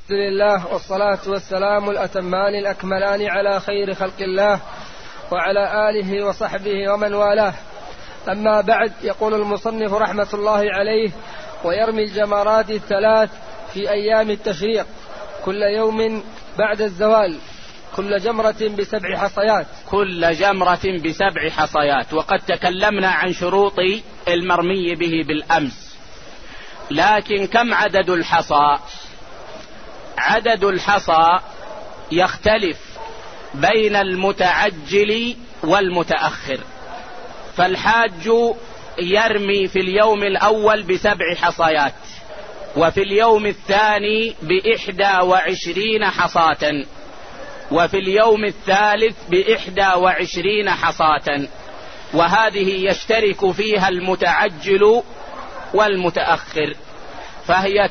الحمد لله والصلاة والسلام الأتمان الأكملان على خير خلق الله وعلى آله وصحبه ومن والاه. أما بعد، يقول المصنف رحمة الله عليه: ويرمي الجمرات الثلاث في أيام التشريق كل يوم بعد الزوال، كل جمرة ب7 حصيات. كل جمرة ب7 حصيات. وقد تكلمنا عن شروط المرمي به بالأمس، لكن كم عدد الحصى؟ عدد الحصى يختلف بين المتعجل والمتأخر. فالحاج يرمي في اليوم الأول ب7 حصيات، وفي اليوم الثاني ب21 حصاة، وفي اليوم الثالث ب21 حصاة، وهذه يشترك فيها المتعجل والمتأخر، فهي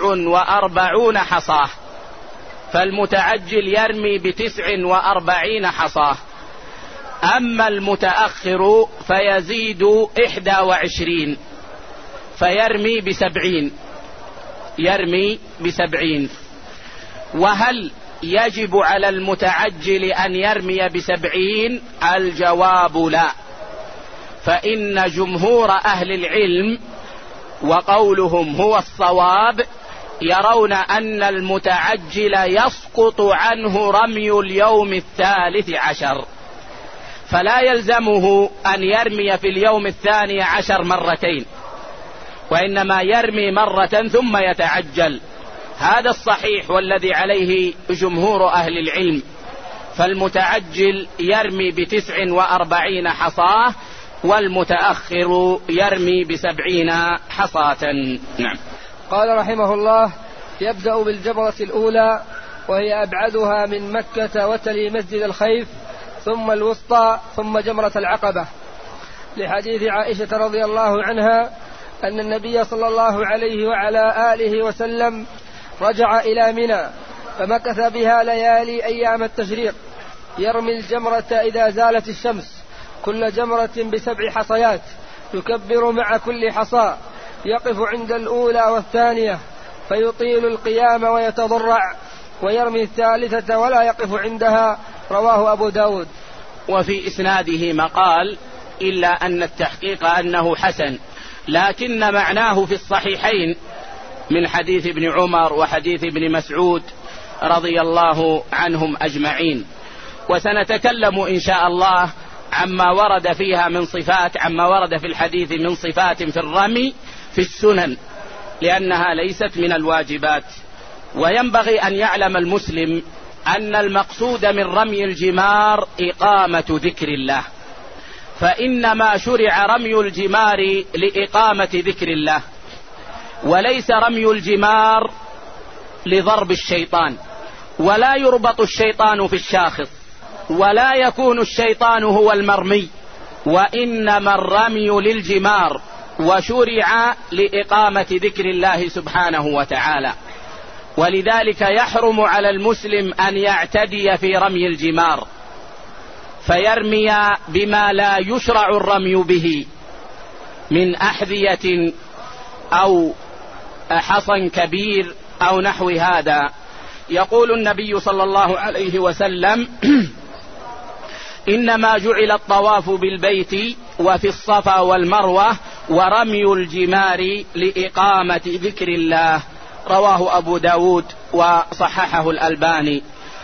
49 حصاة. فالمتعجل يرمي ب49 حصاة، أما المتأخر فيزيد 21 فيرمي ب70. يرمي ب70. وهل يجب على المتعجل أن يرمي ب70؟ الجواب لا، فإن جمهور أهل العلم وقولهم هو الصواب يرون أن المتعجل يسقط عنه رمي اليوم الثالث عشر، فلا يلزمه أن يرمي في اليوم 12 مرتين، وإنما يرمي مرة ثم يتعجل. هذا الصحيح والذي عليه جمهور أهل العلم. فالمتعجل يرمي ب49 حصاة، والمتأخر يرمي ب70 حصاة. نعم. قال رحمه الله: يبدأ بالجمرة الأولى وهي أبعدها من مكة وتلي مسجد الخيف، ثم الوسطى، ثم جمرة العقبة، لحديث عائشة رضي الله عنها أن النبي صلى الله عليه وعلى آله وسلم رجع إلى منى فمكث بها ليالي أيام التشريق، يرمي الجمرة إذا زالت الشمس، كل جمرة ب7 حصيات، يكبر مع كل حصى، يقف عند الأولى والثانية فيطيل القيام ويتضرع، ويرمي الثالثة ولا يقف عندها. رواه أبو داود. وفي إسناده مقال، إلا أن التحقيق أنه حسن، لكن معناه في الصحيحين من حديث ابن عمر وحديث ابن مسعود رضي الله عنهم أجمعين. وسنتكلم إن شاء الله عما ورد فيها من صفات، عما ورد في الحديث من صفات في الرمي في السنن، لأنها ليست من الواجبات. وينبغي أن يعلم المسلم أن المقصود من رمي الجمار إقامة ذكر الله، فإنما شرع رمي الجمار لإقامة ذكر الله، وليس رمي الجمار لضرب الشيطان، ولا يربط الشيطان في الشاخص، ولا يكون الشيطان هو المرمي، وإنما الرمي للجمار، وشرع لإقامة ذكر الله سبحانه وتعالى. ولذلك يحرم على المسلم أن يعتدي في رمي الجمار، فيرمي بما لا يشرع الرمي به من أحذية أو حصن كبير أو نحو هذا. يقول النبي صلى الله عليه وسلم: إنما جعل الطواف بالبيت وفي الصفا والمروة ورمي الجمار لإقامة ذكر الله. رواه أبو داود وصححه الألباني.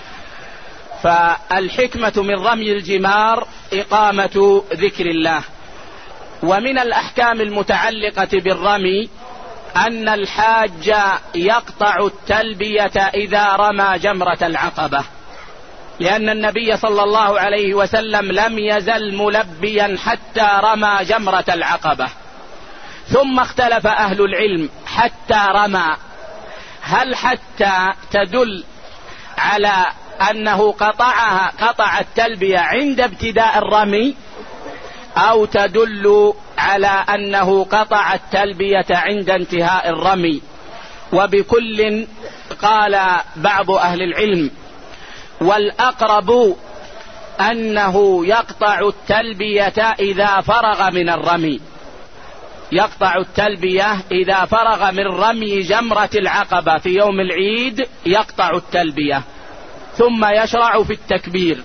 فالحكمة من رمي الجمار إقامة ذكر الله. ومن الأحكام المتعلقة بالرمي أن الحاج يقطع التلبية إذا رمى جمرة العقبة، لأن النبي صلى الله عليه وسلم لم يزل ملبيا حتى رمى جمرة العقبة. ثم اختلف أهل العلم حتى رمى، هل حتى تدل على أنه قطع التلبية عند ابتداء الرمي، أو تدل على أنه قطع التلبية عند انتهاء الرمي؟ وبكل قال بعض أهل العلم، والأقرب أنه يقطع التلبية إذا فرغ من الرمي، يقطع التلبية إذا فرغ من رمي جمرة العقبة في يوم العيد، يقطع التلبية ثم يشرع في التكبير،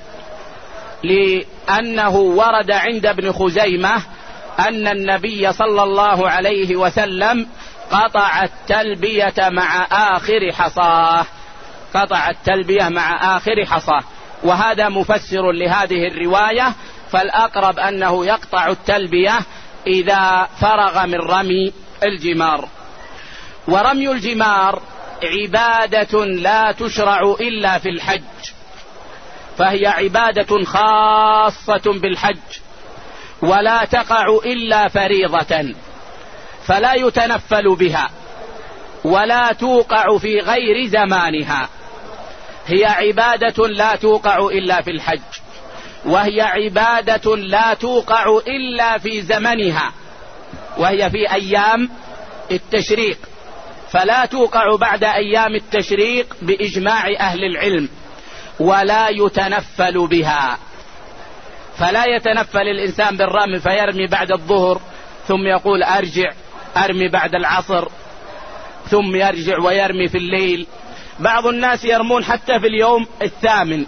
لأنه ورد عند ابن خزيمة أن النبي صلى الله عليه وسلم قطع التلبية مع آخر حصاه، قطع التلبية مع آخر حصاه، وهذا مفسر لهذه الرواية، فالأقرب أنه يقطع التلبية إذا فرغ من رمي الجمار. ورمي الجمار عبادة لا تشرع إلا في الحج، فهي عبادة خاصة بالحج ولا تقع إلا فريضة، فلا يتنفل بها ولا توقع في غير زمانها. هي عبادة لا توقع إلا في الحج، وهي عبادة لا توقع إلا في زمنها، وهي في أيام التشريق، فلا توقع بعد أيام التشريق بإجماع أهل العلم، ولا يتنفل بها. فلا يتنفل الإنسان بالرمي فيرمي بعد الظهر ثم يقول أرجع أرمي بعد العصر ثم يرجع ويرمي في الليل. بعض الناس يرمون حتى في اليوم الثامن،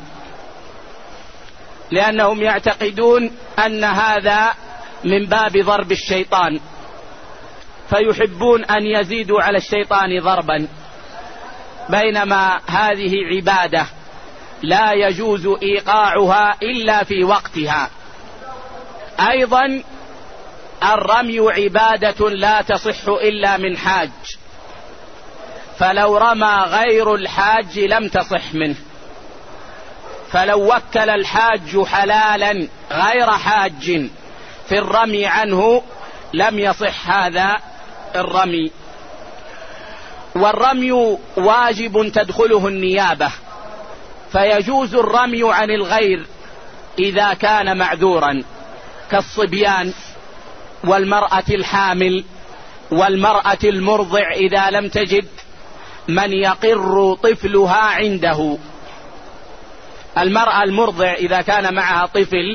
لأنهم يعتقدون أن هذا من باب ضرب الشيطان، فيحبون أن يزيدوا على الشيطان ضربا، بينما هذه عبادة لا يجوز إيقاعها إلا في وقتها. أيضا الرمي عبادة لا تصح إلا من حاج، فلو رمى غير الحاج لم تصح منه، فلو وكل الحاج حلالا غير حاج في الرمي عنه لم يصح هذا الرمي. والرمي واجب تدخله النيابة، فيجوز الرمي عن الغير إذا كان معذورا، كالصبيان والمرأة الحامل والمرأة المرضع إذا لم تجد من يقر طفلها عنده. المرأة المرضع إذا كان معها طفل،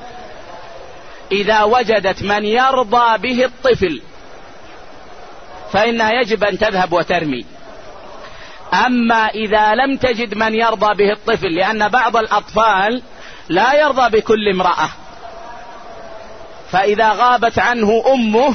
إذا وجدت من يرضى به الطفل فإنها يجب أن تذهب وترمي. أما إذا لم تجد من يرضى به الطفل، لأن بعض الأطفال لا يرضى بكل امرأة، فإذا غابت عنه أمه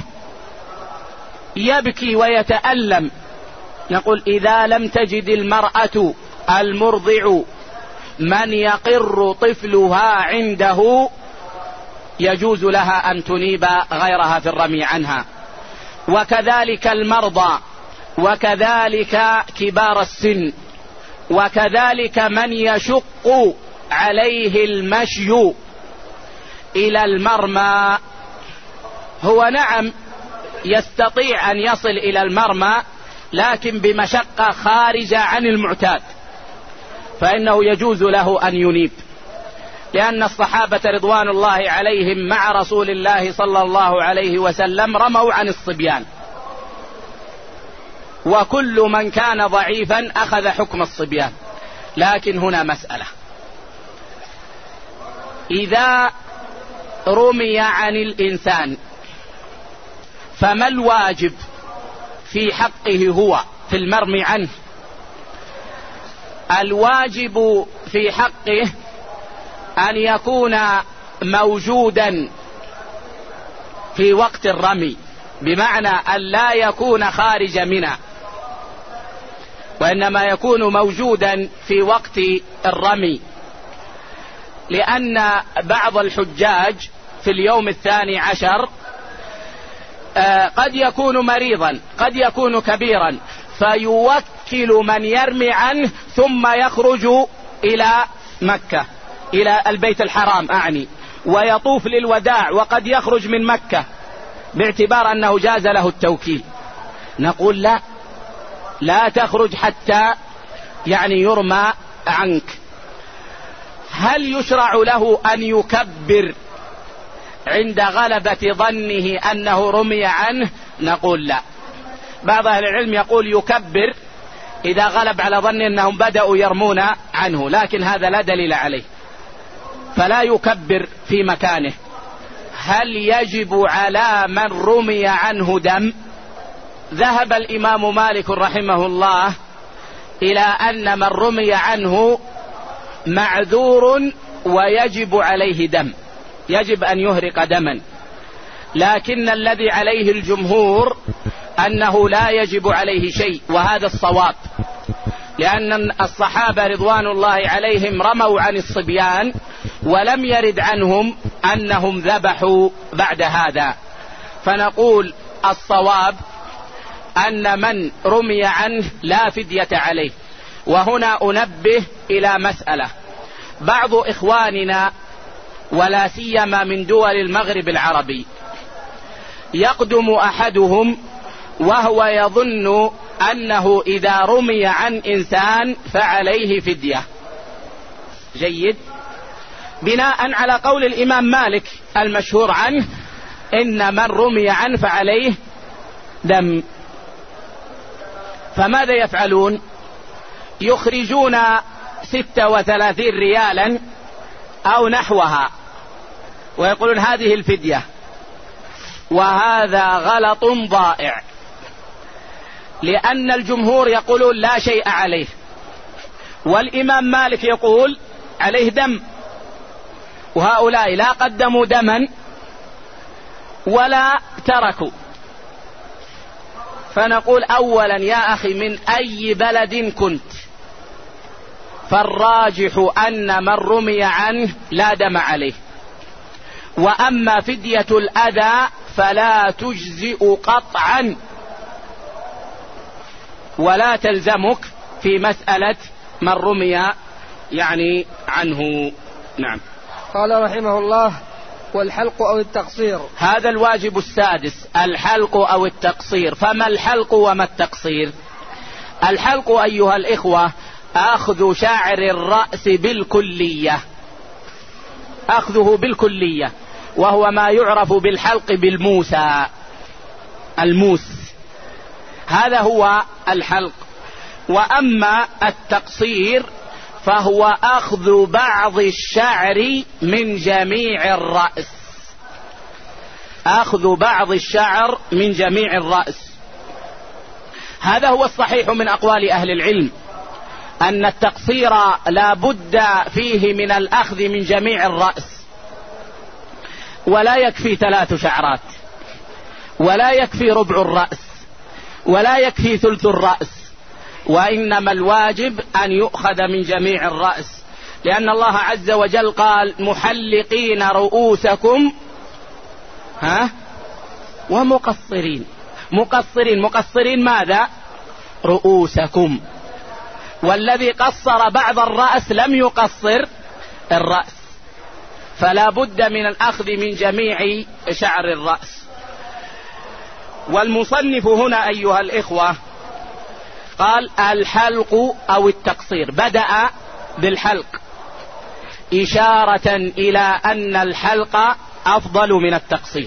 يبكي ويتألم. نقول إذا لم تجد المرأة المرضع من يقر طفلها عنده يجوز لها أن تنيب غيرها في الرمي عنها. وكذلك المرضى، وكذلك كبار السن، وكذلك من يشق عليه المشي إلى المرمى. هو نعم يستطيع أن يصل إلى المرمى، لكن بمشقة خارجة عن المعتاد، فإنه يجوز له أن ينيب، لأن الصحابة رضوان الله عليهم مع رسول الله صلى الله عليه وسلم رموا عن الصبيان، وكل من كان ضعيفا أخذ حكم الصبيان. لكن هنا مسألة، إذا رمي عن الإنسان فما الواجب في حقه هو في المرمي عنه؟ الواجب في حقه أن يكون موجودا في وقت الرمي، بمعنى أن لا يكون خارج منى، وإنما يكون موجودا في وقت الرمي، لأن بعض الحجاج في اليوم 12 قد يكون مريضا، قد يكون كبيرا، فيوكل من يرمي عنه ثم يخرج إلى مكة، إلى البيت الحرام أعني، ويطوف للوداع، وقد يخرج من مكة باعتبار أنه جاز له التوكيل. نقول لا تخرج حتى يرمى عنك. هل يشرع له أن يكبر عند غلبة ظنه أنه رمي عنه؟ نقول لا. بعض أهل العلم يقول يكبر إذا غلب على ظن أنهم بدأوا يرمون عنه، لكن هذا لا دليل عليه، فلا يكبر في مكانه، هل يجب على من رمي عنه دم؟ ذهب الإمام مالك رحمه الله إلى أن من رمي عنه معذور ويجب عليه دم، يجب أن يهرق دما، لكن الذي عليه الجمهور أنه لا يجب عليه شيء، وهذا الصواب، لأن الصحابة رضوان الله عليهم رموا عن الصبيان ولم يرد عنهم أنهم ذبحوا بعد هذا. فنقول الصواب أن من رمي عنه لا فدية عليه. وهنا أنبه إلى مسألة، بعض إخواننا ولا سيما من دول المغرب العربي يقدم أحدهم وهو يظن أنه إذا رمي عن إنسان فعليه فدية. جيد، بناء على قول الإمام مالك المشهور عنه إن من رمي عنه فعليه دم. فماذا يفعلون؟ يخرجون 36 ريالا أو نحوها ويقولون هذه الفدية، وهذا غلط ضائع، لأن الجمهور يقولون لا شيء عليه، والإمام مالك يقول عليه دم، وهؤلاء لا قدموا دما ولا تركوا. فنقول أولا يا أخي من أي بلد كنت، فالراجح أن من رمي عنه لا دم عليه، وأما فدية الأذى فلا تجزئ قطعا ولا تلزمك في مسألة من رمي يعني عنه. نعم. قال رحمه الله: والحلق أو التقصير. هذا الواجب السادس، الحلق أو التقصير. فما الحلق وما التقصير؟ الحلق أيها الإخوة أخذ شعر الرأس بالكلية، أخذه بالكلية، وهو ما يعرف بالحلق بالموسى، الموس، هذا هو الحلق. وأما التقصير فهو أخذ بعض الشعر من جميع الرأس، أخذ بعض الشعر من جميع الرأس. هذا هو الصحيح من أقوال أهل العلم، أن التقصير لا بد فيه من الأخذ من جميع الرأس، ولا يكفي 3 شعرات، ولا يكفي ربع الرأس، ولا يكفي ثلث الرأس، وإنما الواجب أن يؤخذ من جميع الرأس، لأن الله عز وجل قال: محلقين رؤوسكم ومقصرين. مقصرين ماذا؟ رؤوسكم. والذي قصر بعض الرأس لم يقصر الرأس، فلا بد من الأخذ من جميع شعر الرأس. والمصنف هنا أيها الإخوة قال الحلق أو التقصير، بدأ بالحلق إشارة إلى أن الحلق أفضل من التقصير.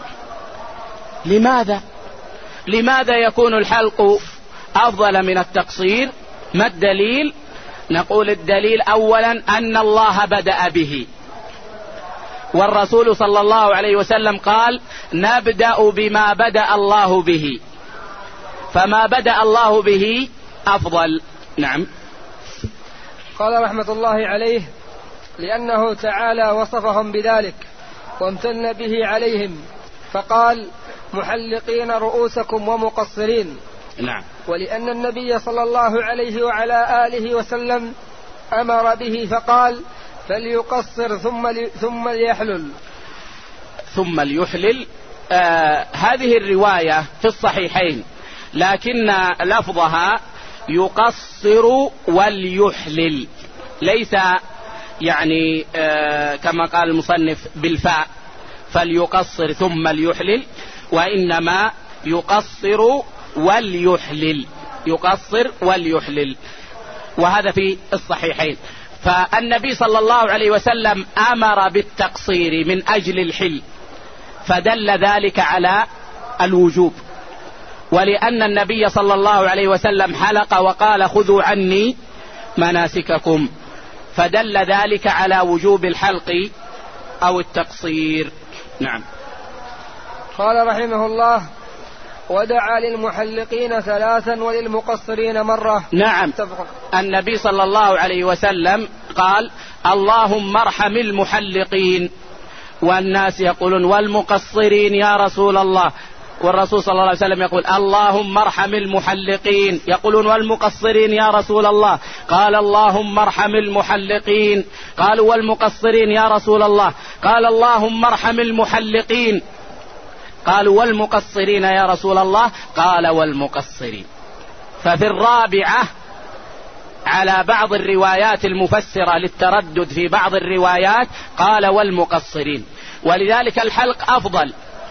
لماذا يكون الحلق أفضل من التقصير؟ ما الدليل؟ نقول الدليل أولا أن الله بدأ به، والرسول صلى الله عليه وسلم قال: نبدأ بما بدأ الله به، فما بدأ الله به أفضل. نعم. قال رحمة الله عليه: لأنه تعالى وصفهم بذلك وامتن به عليهم، فقال: محلقين رؤوسكم ومقصرين. نعم. ولأن النبي صلى الله عليه وعلى آله وسلم أمر به فقال: فليقصر ثم ليحلل. ثم ليحلل. هذه الرواية في الصحيحين، لكن لفظها يقصر وليحلل، ليس يعني كما قال المصنف بالفاء فليقصر ثم ليحلل، وإنما يقصر وليحلل، يقصر وليحلل، وهذا في الصحيحين. فالنبي صلى الله عليه وسلم أمر بالتقصير من أجل الحل، فدل ذلك على الوجوب. ولأن النبي صلى الله عليه وسلم حلق وقال: خذوا عني مناسككم، فدل ذلك على وجوب الحلق أو التقصير. نعم. قال رحمه الله: ودعا للمحلقين 3 وللمقصرين مرة. نعم. النبي صلى الله عليه وسلم قال: اللهم ارحم المحلقين، والناس يقولون والمقصرين يا رسول الله، والرسول صلى الله عليه وسلم يقول: اللهم ارحم المحلقين، يقولون والمقصرين يا رسول الله، قال: اللهم ارحم المحلقين، قالوا: والمقصرين يا رسول الله، قال: اللهم ارحم المحلقين، قالوا: والمقصرين يا رسول الله، قال: والمقصرين. ففي الرابعة على بعض الروايات المفسرة للتردد في بعض الروايات قال: والمقصرين. ولذلك الحلق أفضل،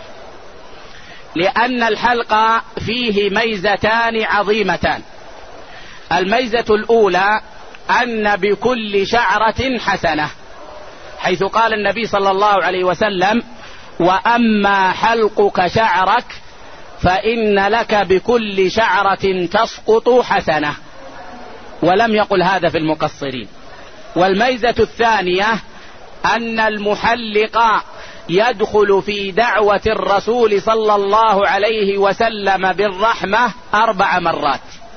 لأن الحلق فيه ميزتان عظيمتان. الميزة الأولى أن بكل شعرة حسنة، حيث قال النبي صلى الله عليه وسلم: وأما حلقك شعرك فإن لك بكل شعرة تسقط حسنة، ولم يقل هذا في المقصرين. والميزة الثانية أن المحلق يدخل في دعوة الرسول صلى الله عليه وسلم بالرحمة 4 مرات،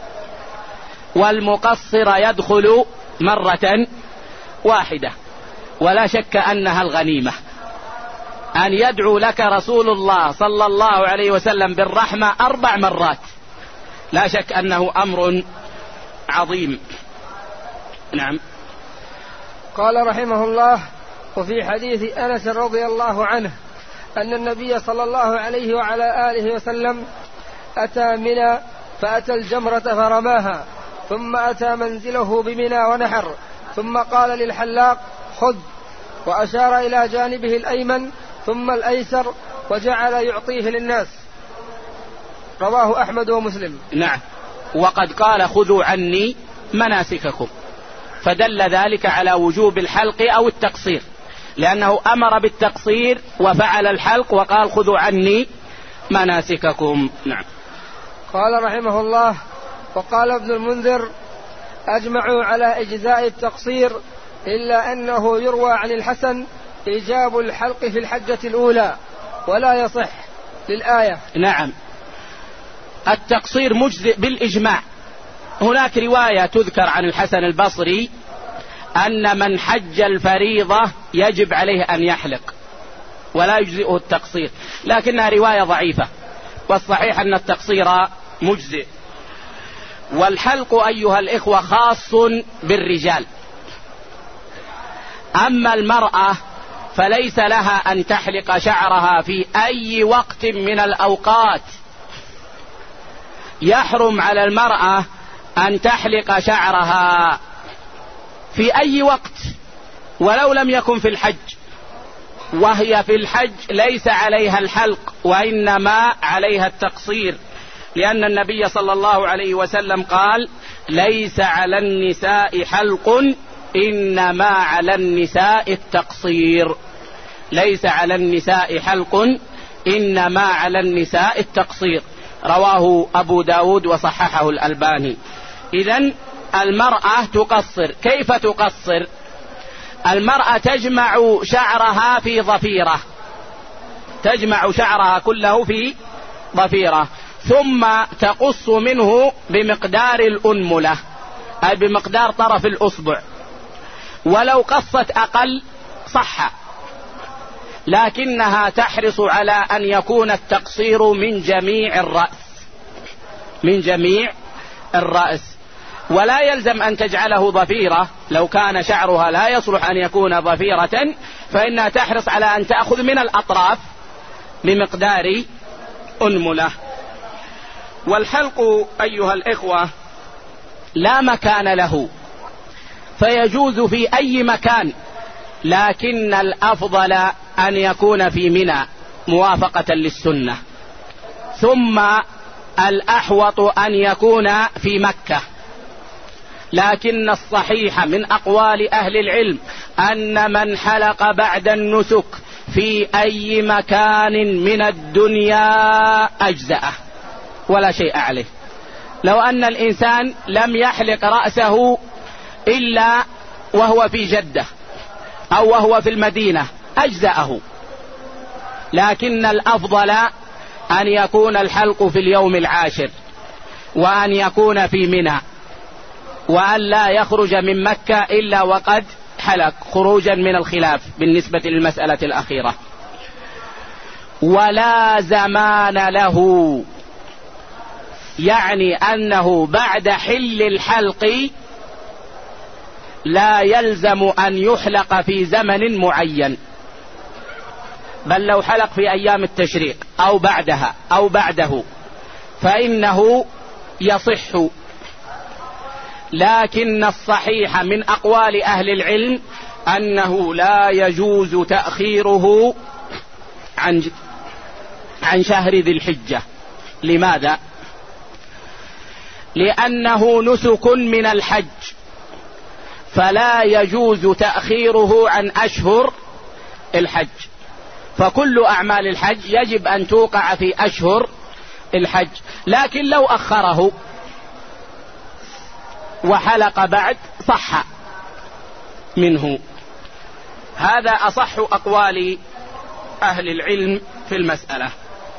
والمقصر يدخل مرة واحدة. ولا شك أنها الغنيمة أن يدعو لك رسول الله صلى الله عليه وسلم بالرحمة 4 مرات، لا شك أنه أمر عظيم. نعم. قال رحمه الله: وفي حديث أنس رضي الله عنه أن النبي صلى الله عليه وعلى آله وسلم أتى منى فأتى الجمرة فرماها، ثم أتى منزله بمنى ونحر، ثم قال للحلاق: خذ، وأشار إلى جانبه الأيمن ثم الأيسر، وجعل يعطيه للناس. رواه أحمد ومسلم. نعم. وقد قال: خذوا عني مناسككم، فدل ذلك على وجوب الحلق أو التقصير، لأنه أمر بالتقصير وفعل الحلق وقال: خذوا عني مناسككم. نعم. قال رحمه الله: وقال ابن المنذر: أجمعوا على إجزاء التقصير، إلا أنه يروى عن الحسن إيجاب الحلق في الحجة الأولى ولا يصح للآية. نعم. التقصير مجزئ بالإجماع. هناك رواية تذكر عن الحسن البصري أن من حج الفريضة يجب عليه أن يحلق ولا يجزئه التقصير، لكنها رواية ضعيفة، والصحيح أن التقصير مجزئ. والحلق أيها الإخوة خاص بالرجال، أما المرأة فليس لها أن تحلق شعرها في أي وقت من الأوقات. يحرم على المرأة أن تحلق شعرها في أي وقت ولو لم يكن في الحج، وهي في الحج ليس عليها الحلق وإنما عليها التقصير، لأن النبي صلى الله عليه وسلم قال: ليس على النساء حلق إنما على النساء التقصير. ليس على النساء حلق إنما على النساء التقصير، رواه أبو داود وصححه الألباني. إذن المرأة تقصر. كيف تقصر؟ المرأة تجمع شعرها في ضفيرة، تجمع شعرها كله في ضفيرة، ثم تقص منه بمقدار الأنملة، أي بمقدار طرف الأصبع. ولو قصت أقل صح، لكنها تحرص على أن يكون التقصير من جميع الرأس، من جميع الرأس، ولا يلزم أن تجعله ضفيرة. لو كان شعرها لا يصلح أن يكون ضفيرة فإنها تحرص على أن تأخذ من الأطراف بمقدار أنملة. والحلق أيها الإخوة لا مكان له، فيجوز في أي مكان، لكن الأفضل أن يكون في منى موافقة للسنة، ثم الأحوط أن يكون في مكة. لكن الصحيح من أقوال أهل العلم أن من حلق بعد النسك في أي مكان من الدنيا أجزأه ولا شيء عليه. لو أن الإنسان لم يحلق رأسه إلا وهو في جدة أو وهو في المدينة أجزأه، لكن الأفضل أن يكون الحلق في اليوم العاشر، وأن يكون في منى، وأن لا يخرج من مكة إلا وقد حلق، خروجا من الخلاف بالنسبة للمسألة الأخيرة. ولا زمان له، يعني أنه بعد حل الحلق لا يلزم أن يحلق في زمن معين، بل لو حلق في أيام التشريق أو بعدها أو بعده فإنه يصح. لكن الصحيح من أقوال أهل العلم أنه لا يجوز تأخيره عن شهر ذي الحجة. لماذا؟ لأنه نسك من الحج، فلا يجوز تأخيره عن أشهر الحج، فكل أعمال الحج يجب أن توقع في أشهر الحج. لكن لو أخره وحلق بعد صح منه. هذا أصح أقوال أهل العلم في المسألة.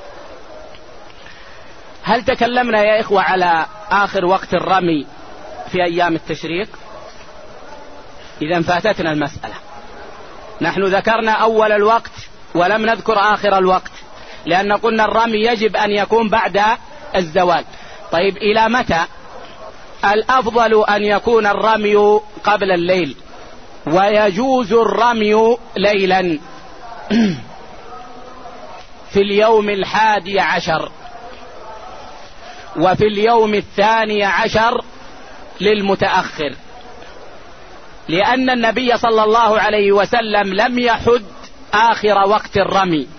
هل تكلمنا يا إخوة على آخر وقت الرمي في أيام التشريق؟ إذن فاتتنا المسألة. نحن ذكرنا أول الوقت ولم نذكر آخر الوقت، لأن قلنا الرمي يجب أن يكون بعد الزوال. طيب إلى متى؟ الأفضل أن يكون الرمي قبل الليل، ويجوز الرمي ليلا في اليوم 11 وفي اليوم 12 للمتأخر، لأن النبي صلى الله عليه وسلم لم يحد آخر وقت الرمي.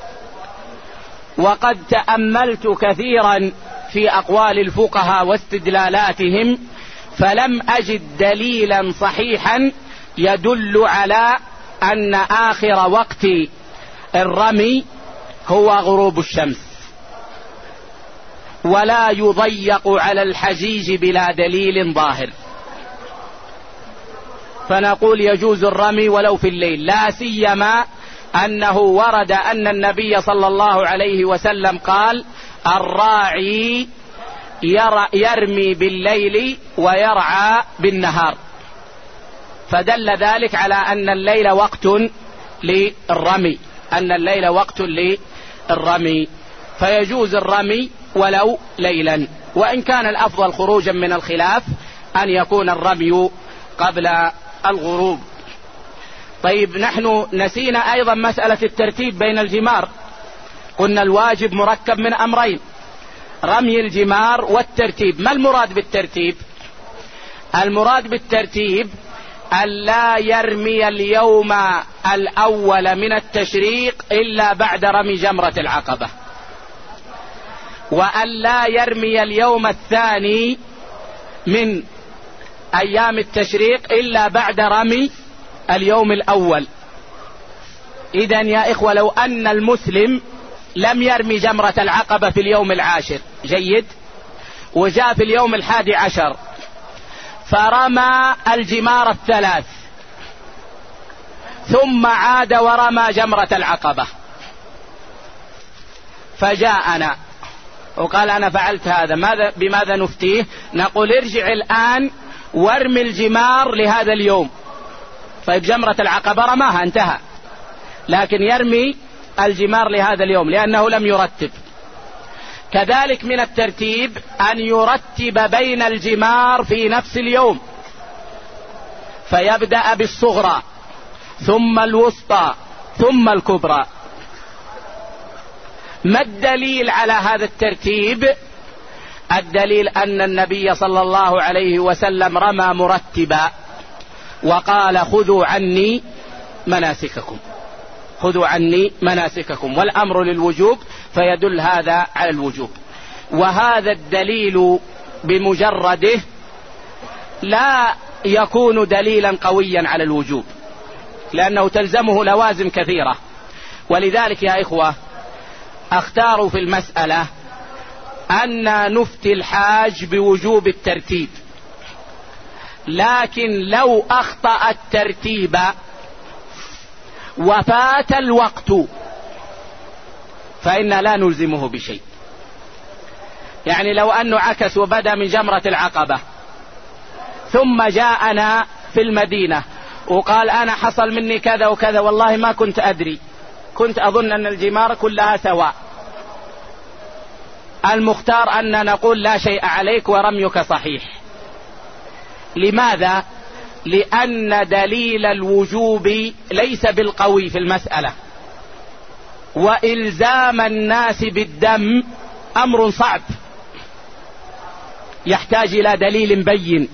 وقد تأملت كثيرا في أقوال الفقهاء واستدلالاتهم فلم أجد دليلا صحيحا يدل على أن آخر وقت الرمي هو غروب الشمس، ولا يضيق على الحجيج بلا دليل ظاهر. فنقول يجوز الرمي ولو في الليل، لا سيما أنه ورد أن النبي صلى الله عليه وسلم قال: الراعي يرمي بالليل ويرعى بالنهار، فدل ذلك على أن الليل وقت للرمي، أن الليل وقت للرمي، فيجوز الرمي ولو ليلا، وإن كان الأفضل خروجا من الخلاف أن يكون الرمي قبل الغروب. طيب نحن نسينا أيضا مسألة الترتيب بين الجمار. قلنا الواجب مركب من أمرين: رمي الجمار والترتيب. ما المراد بالترتيب؟ المراد بالترتيب ألا يرمي اليوم الأول من التشريق إلا بعد رمي جمرة العقبة، وألا يرمي اليوم الثاني من أيام التشريق إلا بعد رمي اليوم الأول. إذن يا إخوة، لو أن المسلم لم يرمي جمرة العقبة في اليوم 10 جيد، وجاء في اليوم 11 فرمى الجمار 3 ثم عاد ورمى جمرة العقبة، فجاءنا وقال: أنا فعلت هذا، بماذا نفتيه؟ نقول: ارجع الآن وارمي الجمار لهذا اليوم. طيب جمرة العقبة رماها انتهى، لكن يرمي الجمار لهذا اليوم لأنه لم يرتب. كذلك من الترتيب أن يرتب بين الجمار في نفس اليوم، فيبدأ بالصغرى ثم الوسطى ثم الكبرى. ما الدليل على هذا الترتيب؟ الدليل أن النبي صلى الله عليه وسلم رمى مرتبا وقال: خذوا عني مناسككم، خذوا عني مناسككم، والأمر للوجوب، فيدل هذا على الوجوب. وهذا الدليل بمجرده لا يكون دليلا قويا على الوجوب، لأنه تلزمه لوازم كثيرة. ولذلك يا إخوة اختاروا في المسألة أن نفتي الحاج بوجوب الترتيب، لكن لو أخطأ الترتيب وفات الوقت فإن لا نلزمه بشيء. يعني لو أنه عكس وبدأ من جمرة العقبة ثم جاءنا في المدينة وقال أنا حصل مني كذا وكذا والله ما كنت أدري، كنت أظن أن الجمار كلها سواء، المختار أن نقول لا شيء عليك ورميك صحيح. لماذا؟ لأن دليل الوجوب ليس بالقوي في المسألة، وإلزام الناس بالدم أمر صعب يحتاج إلى دليل بين.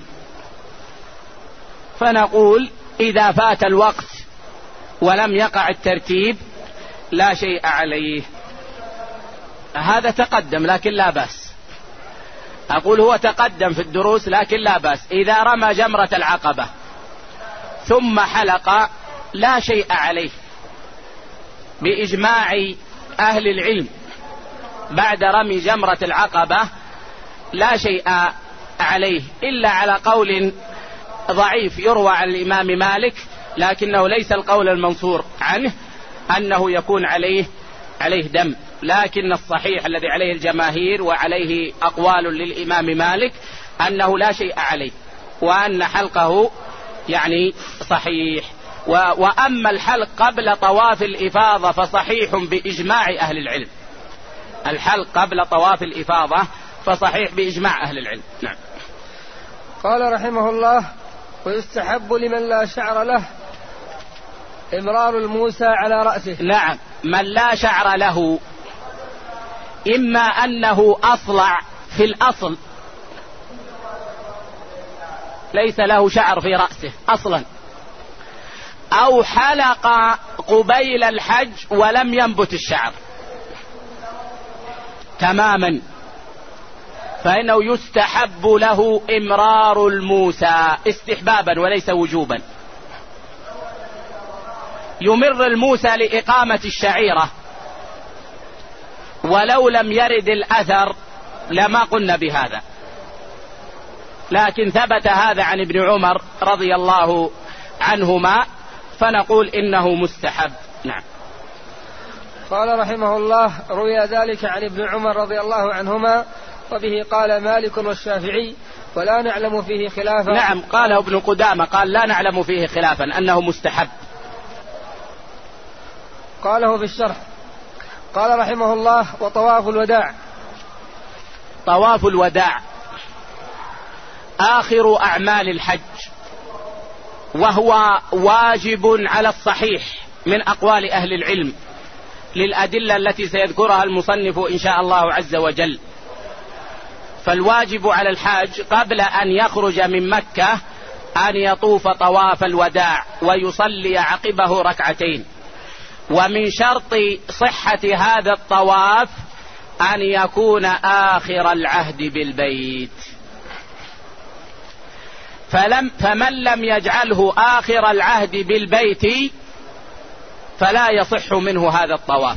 فنقول إذا فات الوقت ولم يقع الترتيب لا شيء عليه. هذا تقدم لكن لا بأس، أقول هو تقدم في الدروس لكن لا بأس. إذا رمى جمرة العقبة ثم حلق لا شيء عليه بإجماع أهل العلم، بعد رمي جمرة العقبة لا شيء عليه، إلا على قول ضعيف يروى عن الإمام مالك لكنه ليس القول المنصور عنه أنه يكون عليه دم. لكن الصحيح الذي عليه الجماهير وعليه أقوال للإمام مالك أنه لا شيء عليه، وأن حلقه يعني صحيح. وأما الحلق قبل طواف الإفاضة فصحيح بإجماع أهل العلم، الحلق قبل طواف الإفاضة فصحيح بإجماع أهل العلم. نعم. قال رحمه الله: ويستحب لمن لا شعر له إمرار الموسى على رأسه. نعم، من لا شعر له إما أنه أصلع في الأصل ليس له شعر في رأسه أصلا، أو حلق قبيل الحج ولم ينبت الشعر تماما، فإنه يستحب له إمرار الموسى استحبابا وليس وجوبا. يمر الموسى لإقامة الشعيرة، ولو لم يرد الأثر لما قلنا بهذا، لكن ثبت هذا عن ابن عمر رضي الله عنهما فنقول إنه مستحب. نعم. قال رحمه الله: روي ذلك عن ابن عمر رضي الله عنهما، وبه قال مالك والشافعي، ولا نعلم فيه خلافا. نعم، قاله ابن قدامة قال لا نعلم فيه خلافا أنه مستحب. قاله في الشرح. قال رحمه الله: وطواف الوداع. طواف الوداع آخر أعمال الحج، وهو واجب على الصحيح من أقوال أهل العلم للأدلة التي سيذكرها المصنف إن شاء الله عز وجل. فالواجب على الحاج قبل أن يخرج من مكة أن يطوف طواف الوداع ويصلي عقبه ركعتين. ومن شرط صحة هذا الطواف أن يكون آخر العهد بالبيت، فمن لم يجعله آخر العهد بالبيت فلا يصح منه هذا الطواف.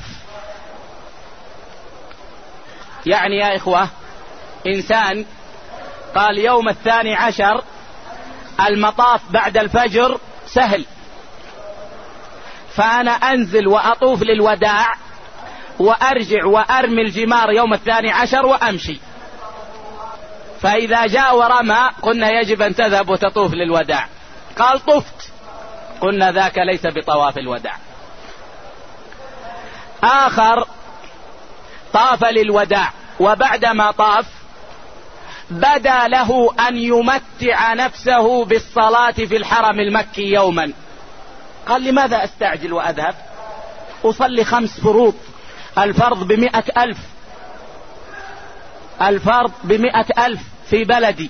يعني يا إخوة، إنسان قال يوم 12 المطاف بعد الفجر سهل، فأنا أنزل وأطوف للوداع وأرجع وأرمي الجمار يوم 12 وأمشي، فإذا جاء ورمى قلنا يجب أن تذهب وتطوف للوداع، قال طفت، قلنا ذاك ليس بطواف الوداع. آخر طاف للوداع، وبعدما طاف بدا له أن يمتع نفسه بالصلاة في الحرم المكي يوما، قال لماذا أستعجل وأذهب أصلي 5 فروض، الفرض ب100,000، الفرض ب100,000 في بلدي،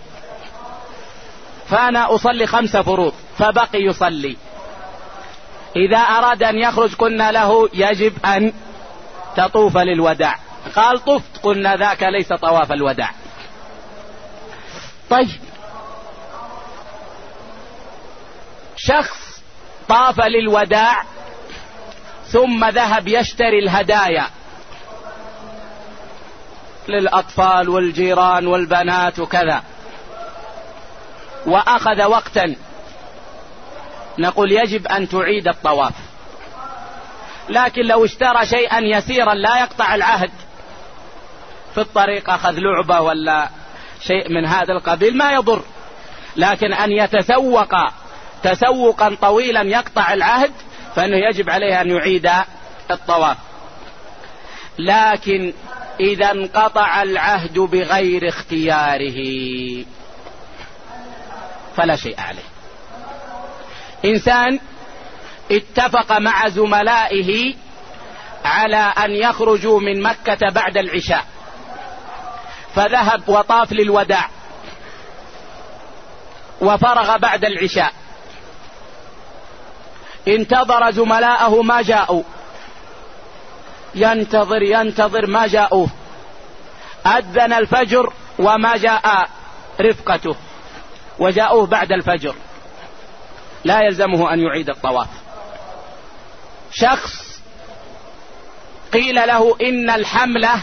فأنا أصلي 5 فروض، فبقي يصلي. إذا أراد أن يخرج قلنا له يجب أن تطوف للوداع، قال طفت، قلنا ذاك ليس طواف الوداع. طيب، شخص طاف للوداع ثم ذهب يشتري الهدايا للأطفال والجيران والبنات وكذا، وأخذ وقتا، نقول يجب أن تعيد الطواف. لكن لو اشترى شيئا يسيرا لا يقطع العهد في الطريق، أخذ لعبة ولا شيء من هذا القبيل ما يضر. لكن أن يتسوق تسوقا طويلا يقطع العهد فإنه يجب عليه أن يعيد الطواف. لكن إذا انقطع العهد بغير اختياره فلا شيء عليه. إنسان اتفق مع زملائه على أن يخرجوا من مكة بعد العشاء، فذهب وطاف للوداع وفرغ بعد العشاء، انتظر زملاءه ما جاءوا، ينتظر ما جاءوه، أذن الفجر وما جاء رفقته وجاءوه بعد الفجر، لا يلزمه أن يعيد الطواف. شخص قيل له إن الحملة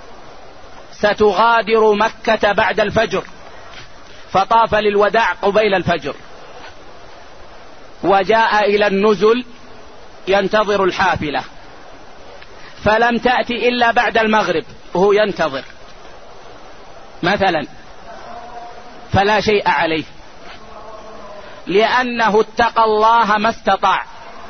ستغادر مكة بعد الفجر، فطاف للوداع قبيل الفجر وجاء إلى النزل ينتظر الحافلة، فلم تأتي إلا بعد المغرب وهو ينتظر مثلا، فلا شيء عليه، لأنه اتقى الله ما استطاع،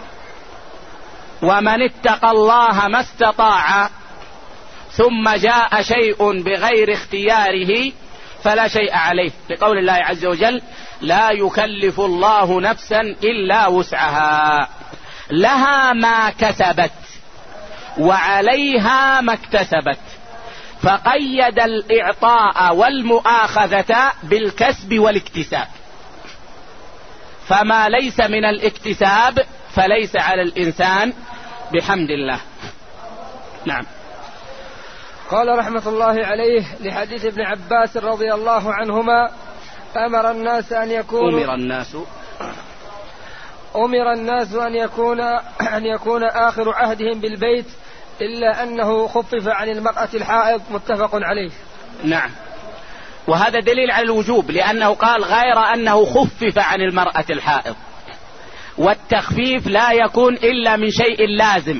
ومن اتقى الله ما استطاع ثم جاء شيء بغير اختياره فلا شيء عليه، لقول الله عز وجل: لا يكلف الله نفسا إلا وسعها، لها ما كسبت وعليها ما اكتسبت، فقيد الإعطاء والمؤاخذة بالكسب والاكتساب، فما ليس من الاكتساب فليس على الإنسان بحمد الله. نعم. قال رحمة الله عليه لحديث ابن عباس رضي الله عنهما: أمر الناس أن يكون آخر عهدهم بالبيت إلا أنه خفف عن المرأة الحائض، متفق عليه. نعم، وهذا دليل على الوجوب، لأنه قال غير أنه خفف عن المرأة الحائض، والتخفيف لا يكون إلا من شيء لازم،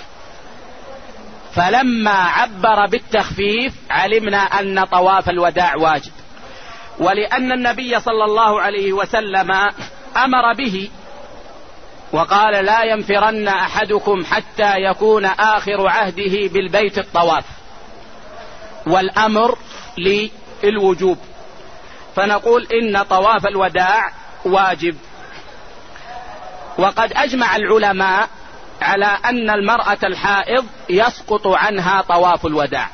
فلما عبر بالتخفيف علمنا أن طواف الوداع واجب، ولأن النبي صلى الله عليه وسلم أمر به وقال: لا ينفرن أحدكم حتى يكون آخر عهده بالبيت الطواف، والأمر للوجوب، فنقول إن طواف الوداع واجب. وقد أجمع العلماء على أن المرأة الحائض يسقط عنها طواف الوداع،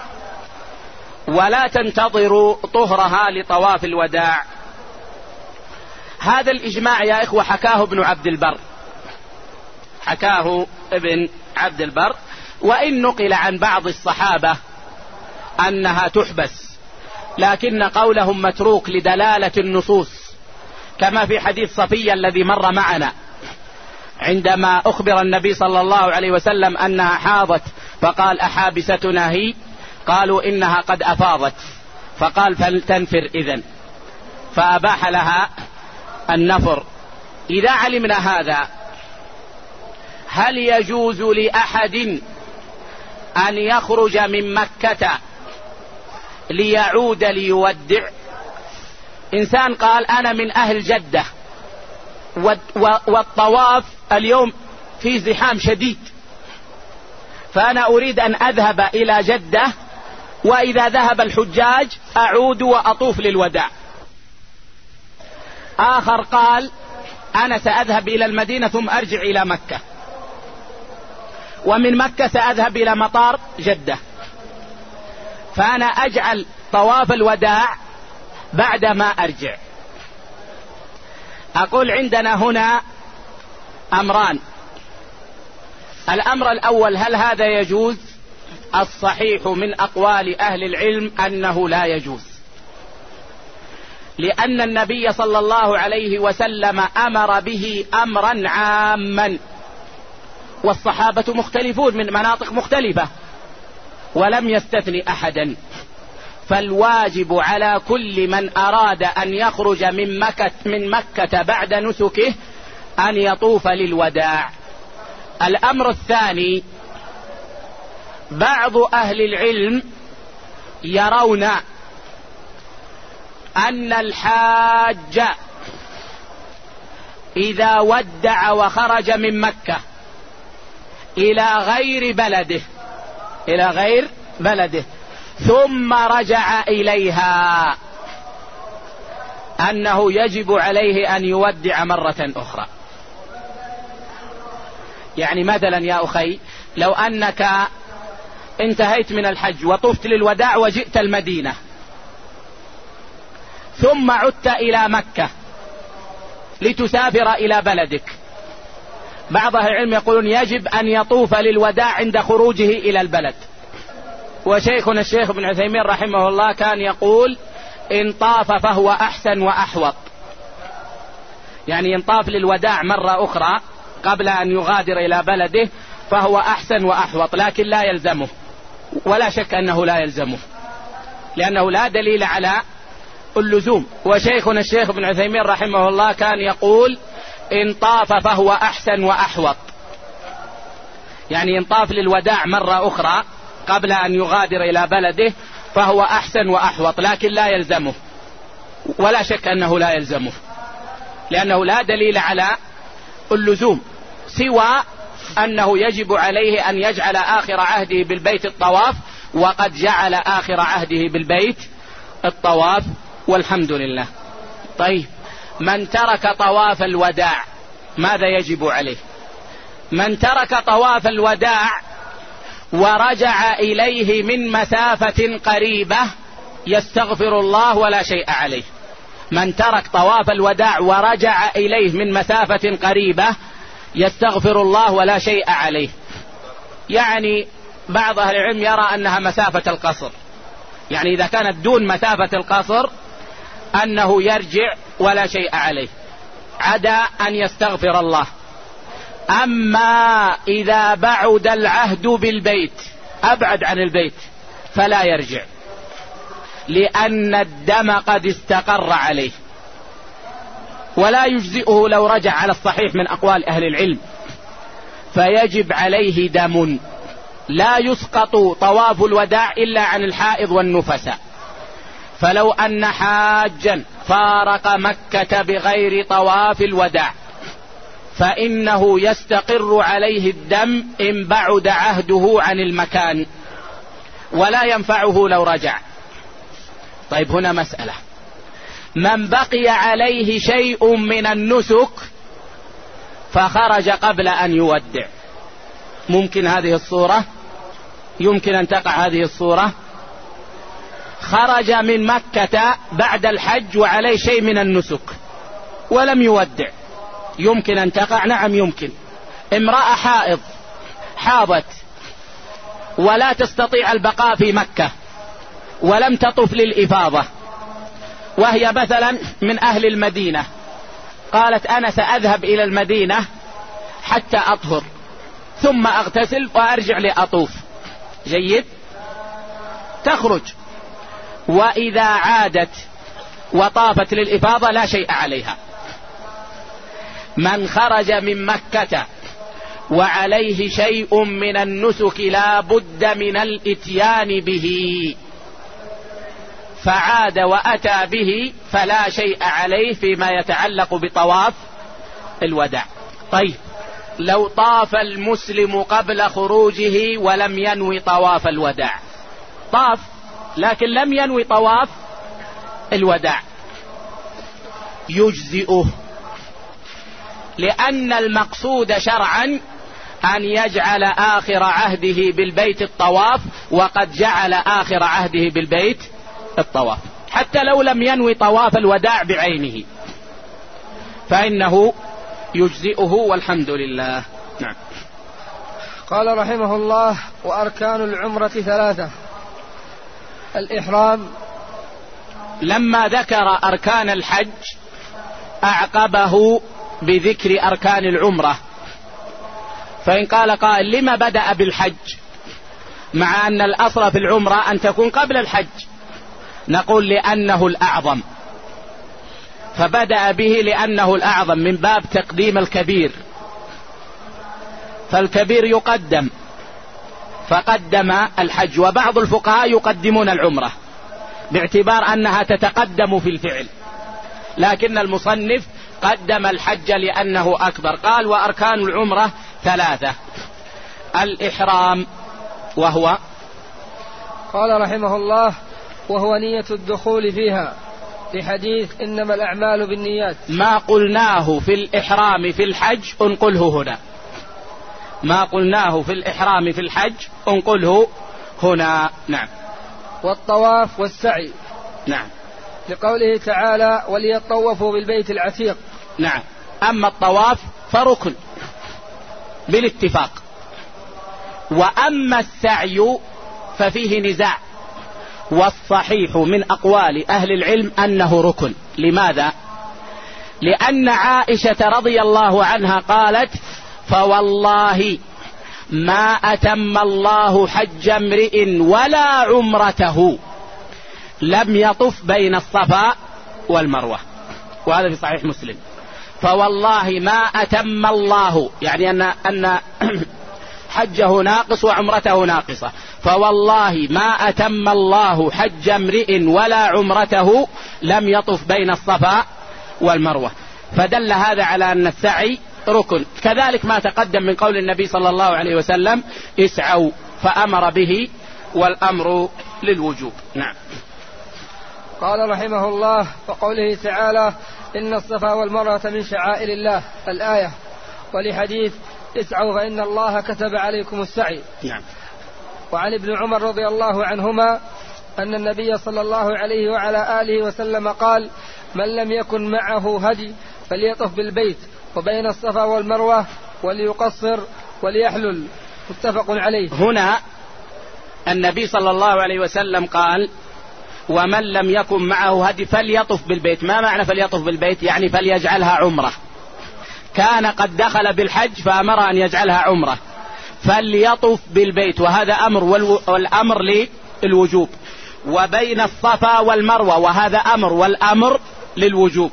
ولا تنتظر طهرها لطواف الوداع. هذا الإجماع يا إخوة حكاه ابن عبد البر، وإن نقل عن بعض الصحابة أنها تحبس، لكن قولهم متروك لدلالة النصوص، كما في حديث صفية الذي مر معنا عندما أخبر النبي صلى الله عليه وسلم أنها حاضت فقال: أحابستنا هي؟ قالوا: إنها قد أفاضت، فقال: فلتنفر إذن، فأباح لها النفر. إذا علمنا هذا، هل يجوز لأحد أن يخرج من مكة ليعود ليودع؟ إنسان قال: أنا من أهل جدة والطواف اليوم في زحام شديد، فأنا أريد أن أذهب إلى جدة، وإذا ذهب الحجاج أعود وأطوف للوداع. آخر قال: أنا سأذهب إلى المدينة ثم أرجع إلى مكة، ومن مكة سأذهب إلى مطار جدة، فأنا أجعل طواف الوداع بعدما أرجع. أقول عندنا هنا أمران: الأمر الأول، هل هذا يجوز؟ الصحيح من أقوال أهل العلم أنه لا يجوز، لأن النبي صلى الله عليه وسلم أمر به أمرا عاما، والصحابة مختلفون من مناطق مختلفة ولم يستثني أحدا، فالواجب على كل من أراد أن يخرج من مكة بعد نسكه أن يطوف للوداع، الأمر الثاني، بعض أهل العلم يرون أن الحاج إذا ودع وخرج من مكة إلى غير بلده ثم رجع إليها أنه يجب عليه أن يودع مرة أخرى. يعني مثلا يا أخي، لو أنك انتهيت من الحج وطفت للوداع وجئت المدينة ثم عدت إلى مكة لتسافر إلى بلدك، بعض أهل العلم يقولون يجب أن يطوف للوداع عند خروجه إلى البلد. وشيخنا الشيخ ابن عثيمين رحمه الله كان يقول إن طاف فهو أحسن وأحوط، يعني إن طاف للوداع مرة أخرى قبل أن يغادر إلى بلده فهو أحسن وأحوط، لكن لا يلزمه، ولا شك أنه لا يلزمه لأنه لا دليل على اللزوم. وشيخنا الشيخ ابن عثيمين رحمه الله كان يقول إن طاف فهو أحسن وأحوط، يعني إن طاف للوداع مرة أخرى قبل أن يغادر إلى بلده فهو أحسن وأحوط، لكن لا يلزمه، ولا شك أنه لا يلزمه لأنه لا دليل على اللزوم، سوى أنه يجب عليه أن يجعل آخر عهده بالبيت الطواف، وقد جعل آخر عهده بالبيت الطواف والحمد لله. طيب، من ترك طواف الوداع ماذا يجب عليه؟ من ترك طواف الوداع ورجع إليه من مسافة قريبة يستغفر الله ولا شيء عليه. من ترك طواف الوداع ورجع إليه من مسافة قريبة يستغفر الله ولا شيء عليه. يعني بعض أهل العلم يرى أنها مسافة القصر، يعني إذا كانت دون مسافة القصر أنه يرجع ولا شيء عليه، عدا أن يستغفر الله. أما إذا بعد العهد بالبيت، أبعد عن البيت، فلا يرجع، لأن الدم قد استقر عليه، ولا يجزئه لو رجع على الصحيح من أقوال أهل العلم، فيجب عليه دم. لا يسقط طواف الوداع إلا عن الحائض والنفساء. فلو أن حاجا فارق مكة بغير طواف الوداع فإنه يستقر عليه الدم إن بعد عهده عن المكان، ولا ينفعه لو رجع. طيب، هنا مسألة: من بقي عليه شيء من النسك فخرج قبل أن يودع، ممكن هذه الصورة؟ يمكن أن تقع هذه الصورة؟ خرج من مكة بعد الحج وعليه شيء من النسك ولم يودع، يمكن أن تقع؟ نعم يمكن. امرأة حائض حاضت ولا تستطيع البقاء في مكة ولم تطف للإفاضة، وهي مثلا من أهل المدينة، قالت أنا سأذهب إلى المدينة حتى أطهر ثم أغتسل وأرجع لأطوف، جيد، تخرج، وإذا عادت وطافت للإفاضة لا شيء عليها. من خرج من مكة وعليه شيء من النسك لا بد من الإتيان به، فعاد وأتى به فلا شيء عليه فيما يتعلق بطواف الوداع. طيب، لو طاف المسلم قبل خروجه ولم ينوي طواف الوداع، طاف لكن لم ينوي طواف الوداع، يجزئه، لأن المقصود شرعا أن يجعل آخر عهده بالبيت الطواف، وقد جعل آخر عهده بالبيت الطواف، حتى لو لم ينوي طواف الوداع بعينه فإنه يجزئه والحمد لله. نعم. قال رحمه الله: وأركان العمرة 3: الإحرام. لما ذكر أركان الحج أعقبه بذكر أركان العمرة. فإن قال قائل: لما بدأ بالحج مع أن الأصل في العمرة أن تكون قبل الحج؟ نقول: لأنه الأعظم، فبدأ به لأنه الأعظم من باب تقديم الكبير. فالكبير يقدم، فقدم الحج. وبعض الفقهاء يقدمون العمرة باعتبار أنها تتقدم في الفعل، لكن المصنف قدم الحج لأنه أكبر. قال وأركان العمرة 3: الإحرام وهو، قال رحمه الله: وهو نية الدخول فيها، لحديث إنما الأعمال بالنيات. ما قلناه في الإحرام في الحج انقله هنا، ما قلناه في الإحرام في الحج انقله هنا. نعم. والطواف والسعي. نعم. لقوله تعالى: وليطوفوا بالبيت العتيق. نعم. أما الطواف فركن بالاتفاق، وأما السعي ففيه نزاع، والصحيح من أقوال أهل العلم أنه ركن. لماذا؟ لأن عائشة رضي الله عنها قالت: فوالله ما أتم الله حج امرئ ولا عمرته لم يطف بين الصفا والمروة، وهذا في صحيح مسلم. فوالله ما أتم الله، يعني أن حجه ناقص وعمرته ناقصة. فوالله ما أتم الله حج امرئ ولا عمرته لم يطف بين الصفا والمروة. فدل هذا على أن السعي ركن. كذلك ما تقدم من قول النبي صلى الله عليه وسلم: اسعوا، فأمر به والأمر للوجوب. نعم. قال رحمه الله: وقوله تعالى: إن الصفا والمروة من شعائر الله، الآية. ولحديث: اسعوا فإن الله كتب عليكم السعي. نعم. وعن ابن عمر رضي الله عنهما أن النبي صلى الله عليه وعلى آله وسلم قال: من لم يكن معه هدي فليطف بالبيت وبين الصفا والمروة وليقصر وليحلل. متفق عليه. هنا النبي صلى الله عليه وسلم قال: ومن لم يكن معه هدي فليطف بالبيت. ما معنى فليطف بالبيت؟ يعني فليجعلها عمرة. كان قد دخل بالحج فأمر أن يجعلها عمرة، فليطف بالبيت، وهذا أمر، والأمر للوجوب. وبين الصفا والمروة، وهذا أمر، والأمر للوجوب.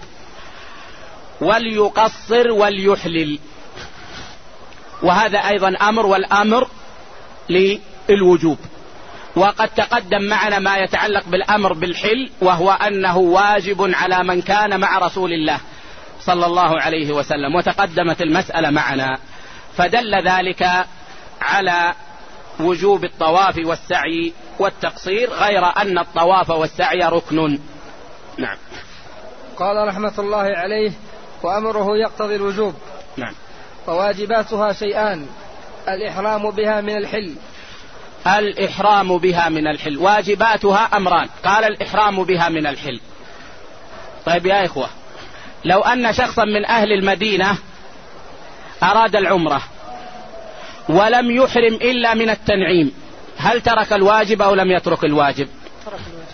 وليقصر وليحلل، وهذا أيضا أمر، والأمر للوجوب. وقد تقدم معنا ما يتعلق بالأمر بالحل، وهو أنه واجب على من كان مع رسول الله صلى الله عليه وسلم، وتقدمت المسألة معنا. فدل ذلك على وجوب الطواف والسعي والتقصير، غير أن الطواف والسعي ركن. نعم. قال رحمة الله عليه: وأمره يقتضي الوجوب. نعم. وواجباتها شيئان: الإحرام بها من الحل. الإحرام بها من الحل، واجباتها أمران. قال: الإحرام بها من الحل. طيب يا إخوة، لو أن شخصا من أهل المدينة أراد العمرة ولم يحرم إلا من التنعيم، هل ترك الواجب أو لم يترك الواجب؟ ترك الواجب.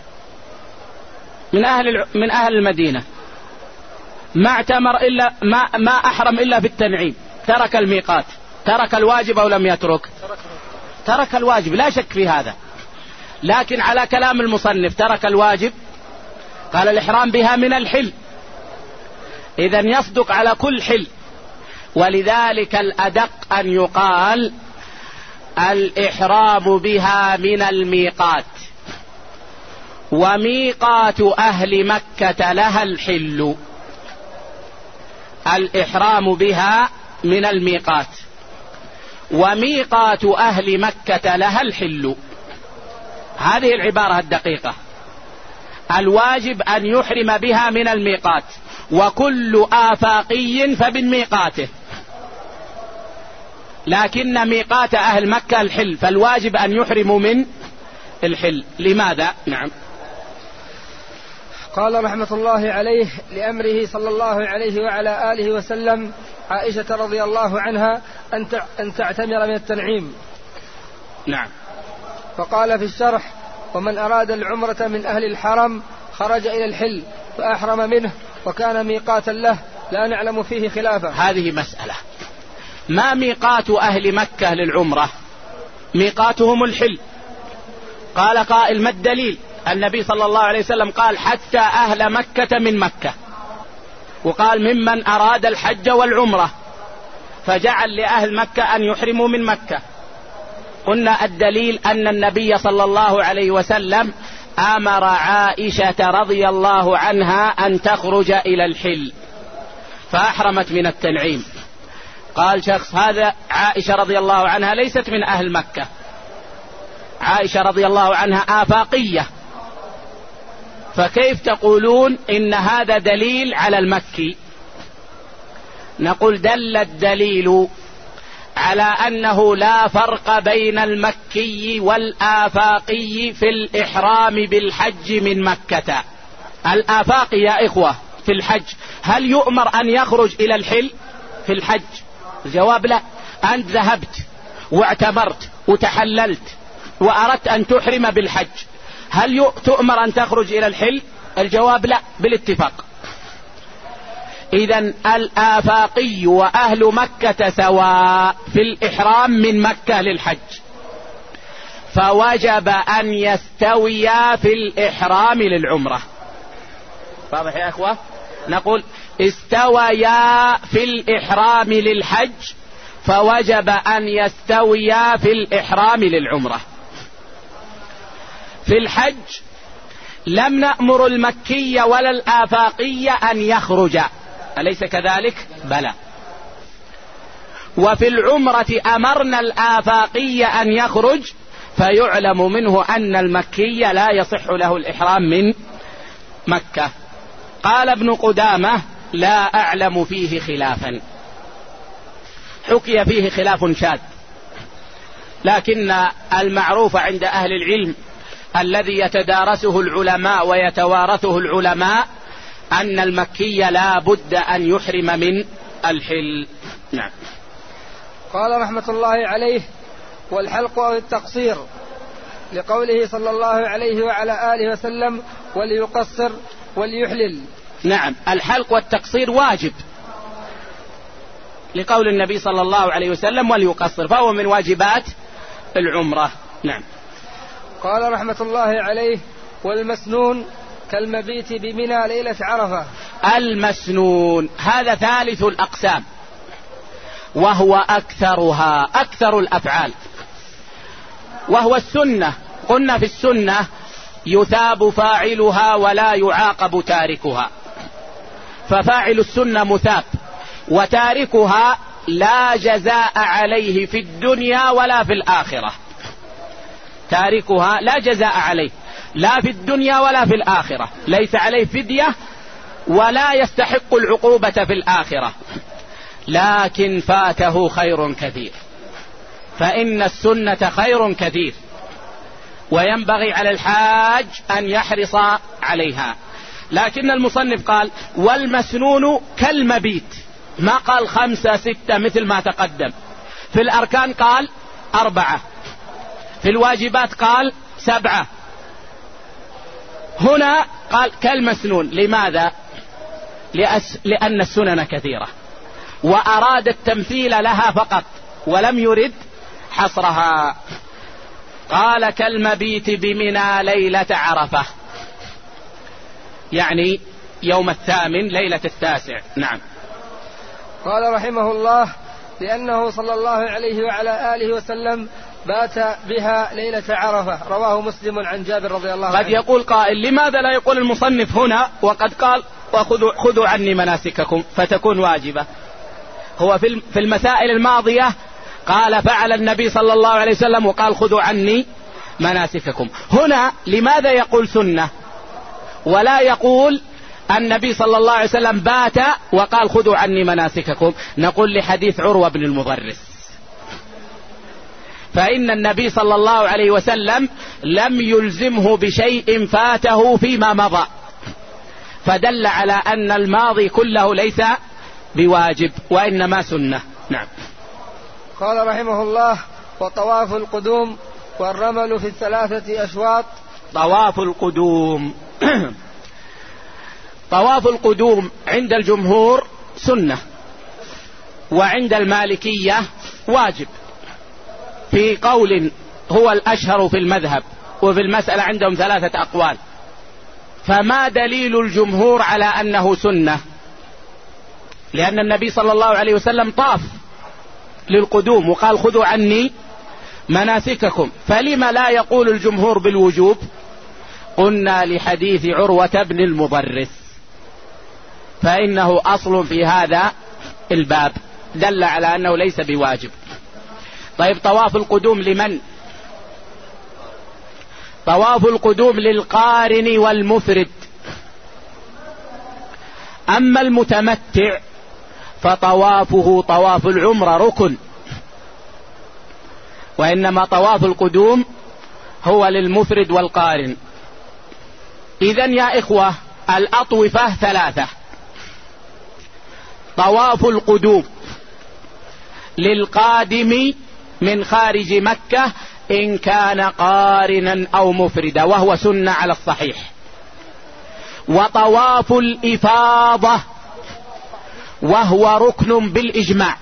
من أهل المدينة ما اعتمر إلا ما أحرم إلا في التنعيم، ترك الميقات، ترك الواجب أو لم يترك؟ ترك الواجب، لا شك في هذا. لكن على كلام المصنف ترك الواجب، قال: الإحرام بها من الحل، إذن يصدق على كل حل. ولذلك الأدق أن يقال: الإحرام بها من الميقات، وميقات أهل مكة لها الحل. الإحرام بها من الميقات، وميقات أهل مكة لها الحل. هذه العبارة الدقيقة. الواجب أن يحرم بها من الميقات، وكل آفاقي فمن ميقاته، لكن ميقات أهل مكة الحل، فالواجب أن يحرموا من الحل. لماذا؟ نعم. قال رحمة الله عليه: لأمره صلى الله عليه وعلى آله وسلم عائشة رضي الله عنها أن تعتمر من التنعيم. نعم. فقال في الشرح: ومن أراد العمرة من أهل الحرم خرج إلى الحل فأحرم منه وكان ميقاتا له، لا نعلم فيه خلافا. هذه مسألة. ما ميقات أهل مكة للعمرة؟ ميقاتهم الحل. قال قائل: ما الدليل؟ النبي صلى الله عليه وسلم قال: حتى أهل مكة من مكة، وقال: ممن أراد الحج والعمرة. فجعل لأهل مكة أن يحرموا من مكة. قلنا الدليل أن النبي صلى الله عليه وسلم أمر عائشة رضي الله عنها أن تخرج إلى الحل فأحرمت من التنعيم. قال شخص هذا عائشة رضي الله عنها ليست من أهل مكة، عائشة رضي الله عنها آفاقية، فكيف تقولون إن هذا دليل على المكي؟ نقول دل الدليل على أنه لا فرق بين المكي والآفاقي في الإحرام بالحج من مكة. الآفاقي يا إخوة في الحج هل يؤمر أن يخرج إلى الحل في الحج؟ الجواب لا. أنت ذهبت واعتمرت وتحللت وأردت أن تحرم بالحج، هل تؤمر أن تخرج إلى الحل؟ الجواب لا بالاتفاق. إذن الآفاقي وأهل مكة سواء في الإحرام من مكة للحج، فوجب أن يستويا في الإحرام للعمرة. واضح يا أخوة؟ نقول استويا في الإحرام للحج فوجب أن يستويا في الإحرام للعمرة. في الحج لم نأمر المكي ولا الآفاقي أن يخرج، أليس كذلك؟ بلى. وفي العمرة أمرنا الآفاقي أن يخرج، فيعلم منه أن المكي لا يصح له الإحرام من مكة. قال ابن قدامة لا أعلم فيه خلافا، حكي فيه خلاف شاذ، لكن المعروف عند أهل العلم الذي يتدارسه العلماء ويتوارثه العلماء أن المكي لا بد أن يحرم من الحل. نعم. قال رحمة الله عليه: والحلق أو التقصير، لقوله صلى الله عليه وعلى آله وسلم: وليقصر وليحلل. نعم، الحلق والتقصير واجب لقول النبي صلى الله عليه وسلم: وليقصر، فهو من واجبات العمرة. نعم. قال رحمة الله عليه: والمسنون كالمبيت بمنى ليلة عرفة. المسنون هذا ثالث الأقسام، وهو أكثرها، أكثر الأفعال، وهو السنة. قلنا في السنة يثاب فاعلها ولا يعاقب تاركها، ففاعل السنة مثاب، وتاركها لا جزاء عليه في الدنيا ولا في الآخرة. تاركها لا جزاء عليه لا في الدنيا ولا في الآخرة، ليس عليه فدية ولا يستحق العقوبة في الآخرة، لكن فاته خير كثير، فإن السنة خير كثير، وينبغي على الحاج أن يحرص عليها. لكن المصنف قال: والمسنون كالمبيت، ما قال 5 6 مثل ما تقدم. في الأركان قال 4، في الواجبات قال 7، هنا قال كالمسنون. لماذا؟ لأن السنن كثيرة، وأراد التمثيل لها فقط ولم يرد حصرها. قال: كالمبيت بمنى ليلة عرفة، يعني يوم 8 ليلة 9. نعم. قال رحمه الله: لأنه صلى الله عليه وعلى آله وسلم بات بها ليلة عرفة. رواه مسلم عن جابر رضي الله عنه. قد يقول قائل: لماذا لا يقول المصنف هنا وقد قال: خذوا عني مناسككم، فتكون واجبة؟ هو في المسائل الماضية قال: فعل النبي صلى الله عليه وسلم وقال: خذوا عني مناسككم. هنا لماذا يقول سنة ولا يقول النبي صلى الله عليه وسلم بات وقال: خذوا عني مناسككم؟ نقول: لحديث عروة بن المضرس، فإن النبي صلى الله عليه وسلم لم يلزمه بشيء فاته فيما مضى، فدل على أن الماضي كله ليس بواجب وإنما سنة. نعم. قال رحمه الله: وطواف القدوم والرمل في 3 أشواط. طواف القدوم طواف القدوم عند الجمهور سنة، وعند المالكية واجب، في قول هو الأشهر في المذهب، وفي المسألة عندهم 3 أقوال. فما دليل الجمهور على أنه سنة؟ لأن النبي صلى الله عليه وسلم طاف للقدوم وقال خذوا عني مناسككم، فلما لا يقول الجمهور بالوجوب؟ قلنا لحديث عروة بن المضرس، فإنه أصل في هذا الباب دل على أنه ليس بواجب. طيب طواف القدوم لمن؟ طواف القدوم للقارن والمفرد. أما المتمتع فطوافه طواف العمرة ركن، وإنما طواف القدوم هو للمفرد والقارن. إذن يا إخوة الأطوفة ثلاثة: طواف القدوم للقادم من خارج مكة إن كان قارنا أو مفردا وهو سنة على الصحيح، وطواف الإفاضة وهو ركن بالإجماع،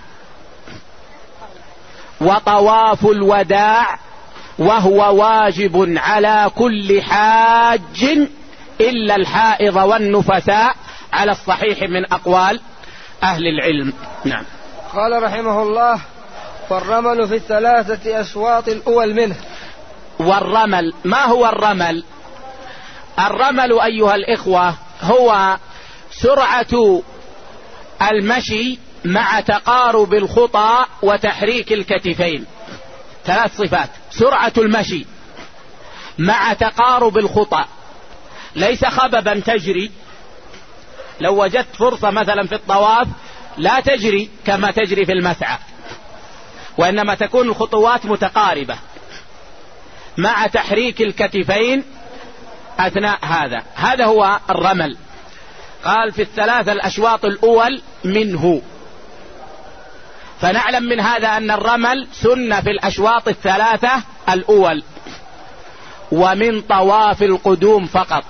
وطواف الوداع وهو واجب على كل حاج إلا الحائض والنفساء على الصحيح من أقوال أهل العلم. نعم. قال رحمه الله: والرمل في الثلاثة أشواط الأول منه. والرمل، ما هو الرمل؟ الرمل أيها الإخوة هو سرعة المشي مع تقارب الخطى وتحريك الكتفين. ثلاث صفات: سرعة المشي مع تقارب الخطى، ليس خببا تجري. لو وجدت فرصة مثلا في الطواف لا تجري كما تجري في المسعى، وإنما تكون الخطوات متقاربة مع تحريك الكتفين أثناء هذا هو الرمل. قال في الثلاثة الأشواط الأول منه، فنعلم من هذا أن الرمل سنة في الأشواط الثلاثة الأول، ومن طواف القدوم فقط.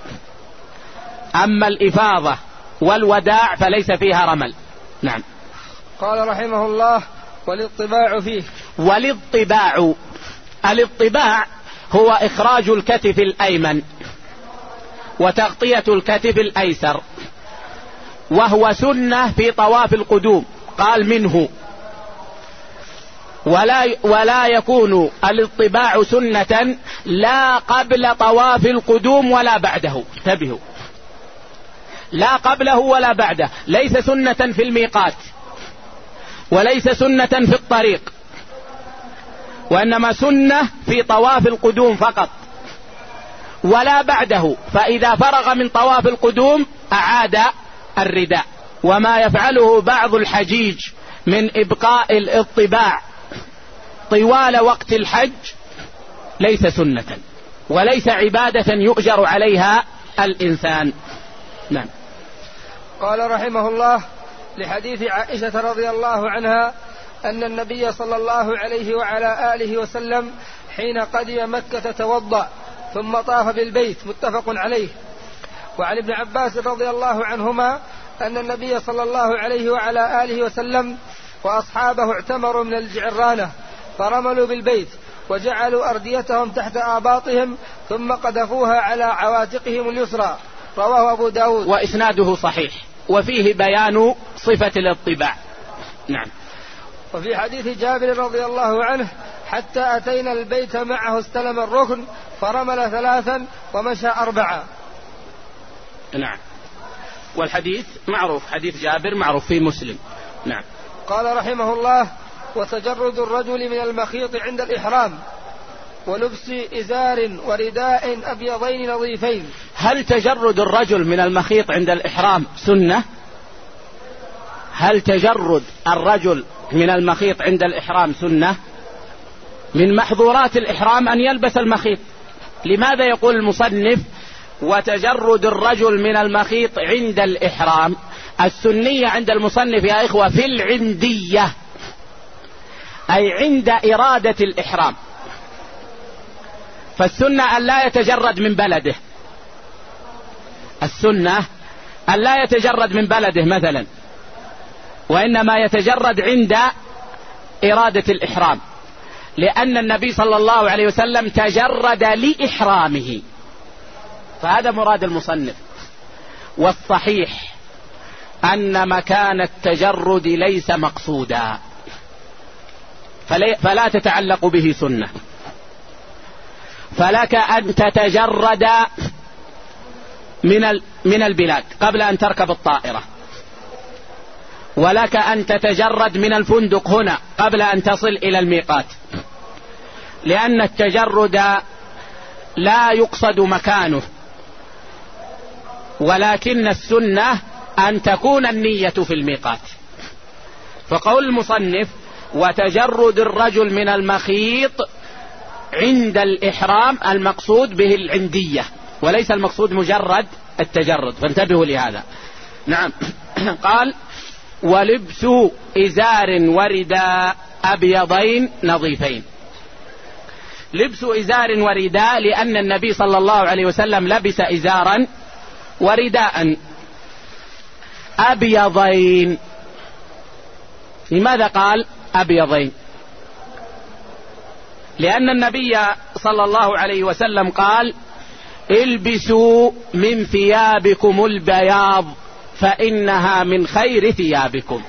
أما الإفاضة والوداع فليس فيها رمل. نعم. قال رحمه الله: والاطباع فيه. الاطباع هو إخراج الكتف الأيمن وتغطية الكتف الأيسر، وهو سنة في طواف القدوم. قال منه، ولا يكون الاطباع سنة لا قبل طواف القدوم ولا بعده. انتبهوا، لا قبله ولا بعده، ليس سنة في الميقات وليس سنة في الطريق، وإنما سنة في طواف القدوم فقط ولا بعده. فإذا فرغ من طواف القدوم أعاد الرداء. وما يفعله بعض الحجيج من إبقاء الاطباع طوال وقت الحج ليس سنة وليس عبادة يؤجر عليها الإنسان. نعم. قال رحمه الله: لحديث عائشة رضي الله عنها أن النبي صلى الله عليه وعلى آله وسلم حين قدم مكة توضأ ثم طاف بالبيت، متفق عليه. وعن ابن عباس رضي الله عنهما أن النبي صلى الله عليه وعلى آله وسلم وأصحابه اعتمروا من الجعرانة فرملوا بالبيت وجعلوا أرديتهم تحت آباطهم ثم قذفوها على عواتقهم اليسرى. رواه أبو داود وإسناده صحيح، وفيه بيان صفة الاطباع. نعم. وفي حديث جابر رضي الله عنه: حتى أتينا البيت معه استلم الركن فرمل 3 ومشى 4. نعم. والحديث معروف، حديث جابر معروف في مسلم. نعم. قال رحمه الله: وتجرد الرجل من المخيط عند الإحرام ولبس إزار ورداء أبيضين نظيفين. هل تجرد الرجل من المخيط عند الإحرام سنة؟ هل تجرد الرجل من المخيط عند الإحرام سنة؟ من محظورات الإحرام أن يلبس المخيط. لماذا يقول المصنف وتجرد الرجل من المخيط عند الإحرام؟ السنية عند المصنف يا إخوة في العندية، أي عند إرادة الإحرام. فالسنة أن لا يتجرد من بلده، السنة أن لا يتجرد من بلده مثلا، وإنما يتجرد عند إرادة الإحرام، لأن النبي صلى الله عليه وسلم تجرد لإحرامه، فهذا مراد المصنف. والصحيح أن مكان التجرد ليس مقصودا، فلا تتعلق به سنة. فلك أن تتجرد من البلاد قبل أن تركب الطائرة، ولك أن تتجرد من الفندق هنا قبل أن تصل إلى الميقات، لأن التجرد لا يقصد مكانه، ولكن السنة أن تكون النية في الميقات. فقول المصنف وتجرد الرجل من المخيط عند الإحرام المقصود به العندية، وليس المقصود مجرد التجرد، فانتبهوا لهذا. نعم. قال ولبس إزار ورداء أبيضين نظيفين. لبس إزار ورداء لأن النبي صلى الله عليه وسلم لبس إزارا ورداء أبيضين. لماذا قال أبيضين؟ لأن النبي صلى الله عليه وسلم قال البسوا من ثيابكم البياض فإنها من خير ثيابكم.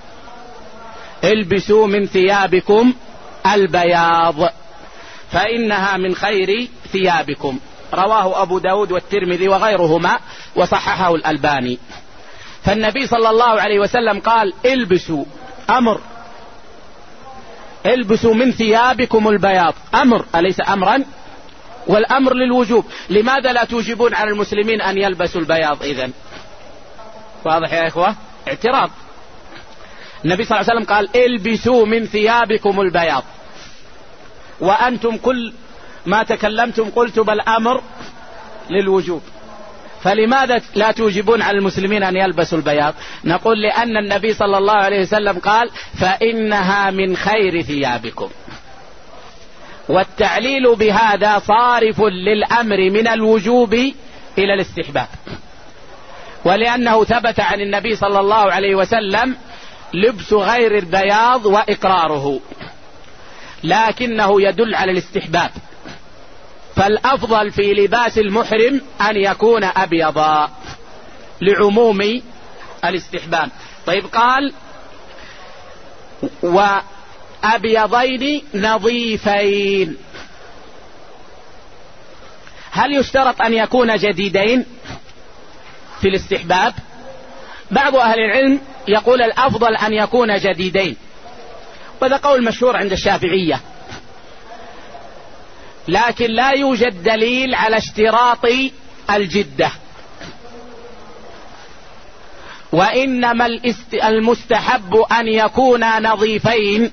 البسوا من ثيابكم البياض فإنها من خير ثيابكم. رواه أبو داود والترمذي وغيرهما وصححه الألباني. فالنبي صلى الله عليه وسلم قال البسوا، أمر، البسوا من ثيابكم البياض، أمر أليس أمرا؟ والأمر للوجوب. لماذا لا توجبون على المسلمين أن يلبسوا البياض إذن؟ واضح يا إخوة؟ اعتراض. النبي صلى الله عليه وسلم قال البسوا من ثيابكم البياض، وأنتم كل ما تكلمتم قلت بل أمر للوجوب، فلماذا لا توجبون على المسلمين أن يلبسوا البياض؟ نقول لأن النبي صلى الله عليه وسلم قال فإنها من خير ثيابكم. والتعليل بهذا صارف للأمر من الوجوب إلى الاستحباب، ولأنه ثبت عن النبي صلى الله عليه وسلم لبس غير البياض وإقراره، لكنه يدل على الاستحباب. فالأفضل في لباس المحرم أن يكون أبيضا لعموم الاستحباب. طيب قال وأبيضين نظيفين. هل يشترط أن يكون جديدين في الاستحباب؟ بعض أهل العلم يقول الأفضل أن يكون جديدين، وهذا قول مشهور عند الشافعية، لكن لا يوجد دليل على اشتراط الجدة، وإنما المستحب أن يكون نظيفين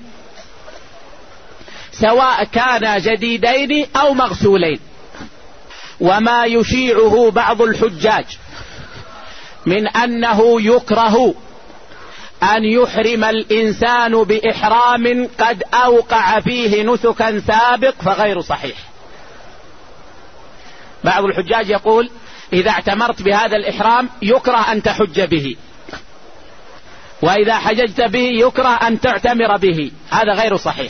سواء كان جديدين أو مغسولين. وما يشيعه بعض الحجاج من أنه يكره أن يحرم الإنسان بإحرام قد أوقع فيه نسكا سابق فغير صحيح. بعض الحجاج يقول إذا اعتمرت بهذا الإحرام يكره أن تحج به، وإذا حججت به يكره أن تعتمر به، هذا غير صحيح.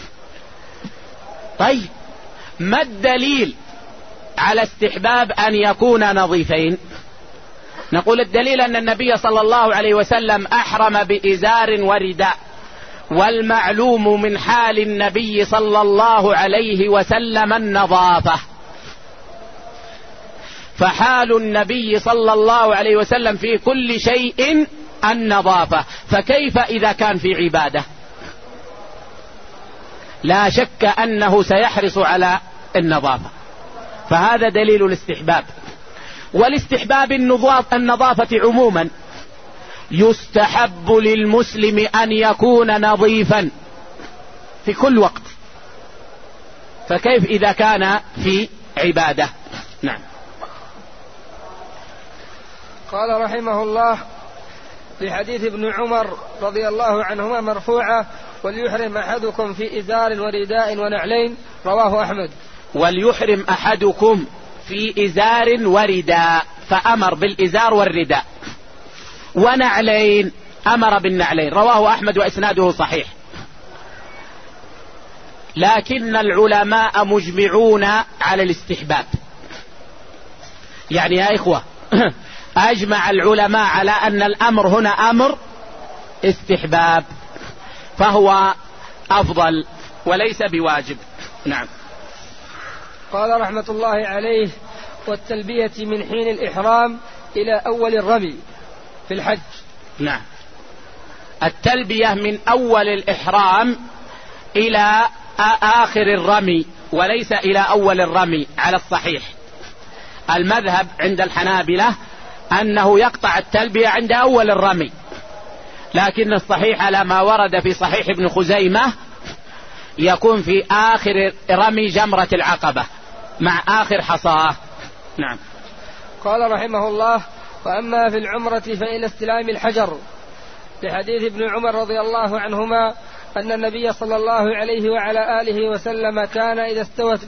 طيب ما الدليل على استحباب أن يكون نظيفين؟ نقول الدليل أن النبي صلى الله عليه وسلم أحرم بإزار ورداء، والمعلوم من حال النبي صلى الله عليه وسلم النظافة، فحال النبي صلى الله عليه وسلم في كل شيء النظافة، فكيف إذا كان في عبادة؟ لا شك أنه سيحرص على النظافة، فهذا دليل الاستحباب. والاستحباب النظافة عموما، يستحب للمسلم أن يكون نظيفا في كل وقت، فكيف إذا كان في عبادة؟ نعم. قال رحمه الله في حديث ابن عمر رضي الله عنهما مرفوعة وليحرم أحدكم في إزار ورداء ونعلين، رواه أحمد. وليحرم أحدكم في إزار ورداء، فأمر بالإزار والرداء، ونعلين أمر بالنعلين، رواه أحمد وإسناده صحيح. لكن العلماء مجمعون على الاستحباب، يعني يا إخوة أجمع العلماء على أن الأمر هنا أمر استحباب، فهو أفضل وليس بواجب. نعم. قال رحمة الله عليه: والتلبية من حين الإحرام إلى أول الرمي في الحج. نعم، التلبية من أول الإحرام إلى آخر الرمي وليس إلى أول الرمي على الصحيح. المذهب عند الحنابلة أنه يقطع التلبية عند أول الرمي، لكن الصحيح على ما ورد في صحيح ابن خزيمة يكون في آخر رمي جمرة العقبة مع آخر حصاه. نعم. قال رحمه الله: وأما في العمرة فإلى استلام الحجر، لحديث ابن عمر رضي الله عنهما أن النبي صلى الله عليه وعلى آله وسلم كان إذا استوت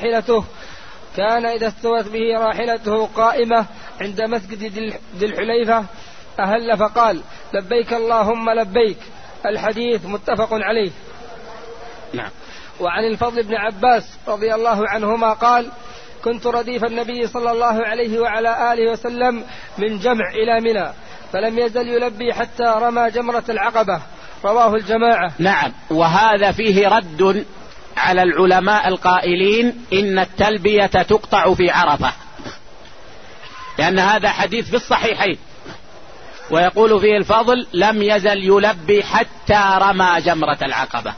به راحلته قائمة عند مسجد ذي الحليفة أهل فقال: لبيك اللهم لبيك. الحديث متفق عليه. نعم. وعن الفضل بن عباس رضي الله عنهما قال: كنت رديف النبي صلى الله عليه وعلى آله وسلم من جمع إلى منى، فلم يزل يلبي حتى رمى جمرة العقبة. رواه الجماعة. نعم، وهذا فيه رد على العلماء القائلين إن التلبية تقطع في عرفة، لأن هذا حديث في الصحيحين، ويقول فيه الفضل: لم يزل يلبي حتى رمى جمرة العقبة.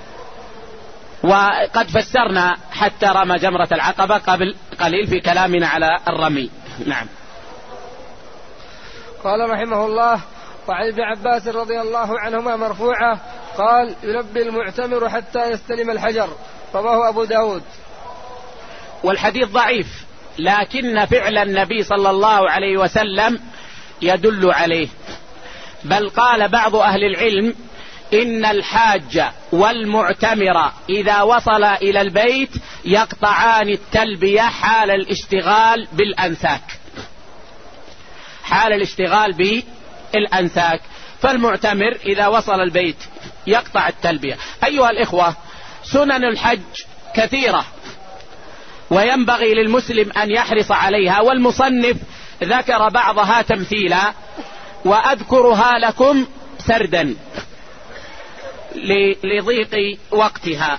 وقد فسرنا حتى رمى جمرة العقبة قبل قليل في كلامنا على الرمي. نعم. قال رحمه الله: وعن ابن عباس رضي الله عنهما مرفوعة قال: يلبي المعتمر حتى يستلم الحجر. رواه أبو داود. والحديث ضعيف، لكن فعل النبي صلى الله عليه وسلم يدل عليه. بل قال بعض أهل العلم إن الحاج والمعتمر إذا وصل إلى البيت يقطعان التلبية حال الاشتغال بالأنساك. فالمعتمر إذا وصل البيت يقطع التلبية. أيها الإخوة، سنن الحج كثيرة وينبغي للمسلم أن يحرص عليها، والمصنف ذكر بعضها تمثيلا وأذكرها لكم سردا لضيق وقتها.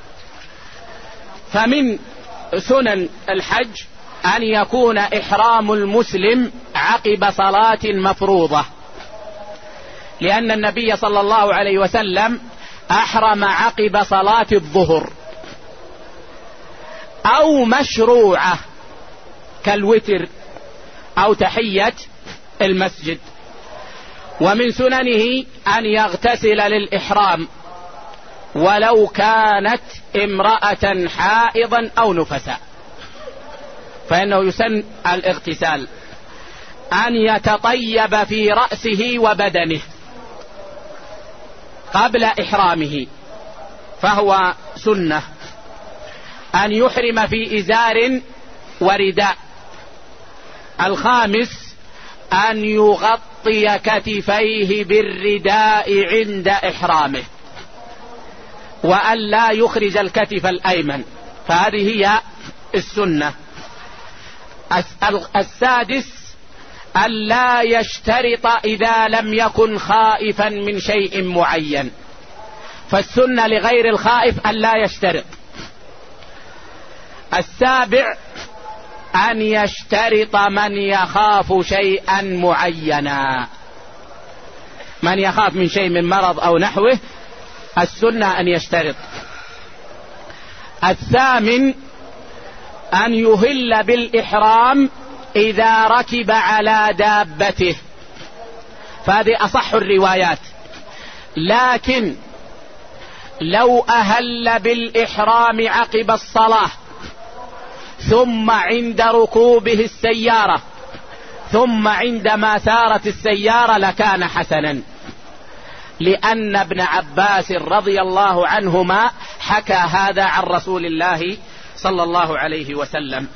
فمن سنن الحج أن يكون إحرام المسلم عقب صلاة مفروضة، لأن النبي صلى الله عليه وسلم أحرم عقب صلاة الظهر، أو مشروعة كالوتر أو تحية المسجد. ومن سننه أن يغتسل للإحرام ولو كانت امرأة حائضا أو نفسا، فإنه يسن الاغتسال. أن يتطيب في رأسه وبدنه قبل إحرامه، فهو سنة. أن يحرم في إزار ورداء. الخامس أن يغطي كتفيه بالرداء عند إحرامه، وأن لا يخرج الكتف الأيمن، فهذه هي السنة. السادس أن لا يشترط إذا لم يكن خائفا من شيء معين، فالسنة لغير الخائف أن لا يشترط. السابع أن يشترط من يخاف شيئا معينا، من يخاف من شيء من مرض أو نحوه السنة أن يشترط. الثامن أن يهل بالإحرام إذا ركب على دابته، فهذه أصح الروايات. لكن لو أهل بالإحرام عقب الصلاة ثم عند ركوبه السيارة ثم عندما سارت السيارة لكان حسنا، لأن ابن عباس رضي الله عنهما حكى هذا عن رسول الله صلى الله عليه وسلم.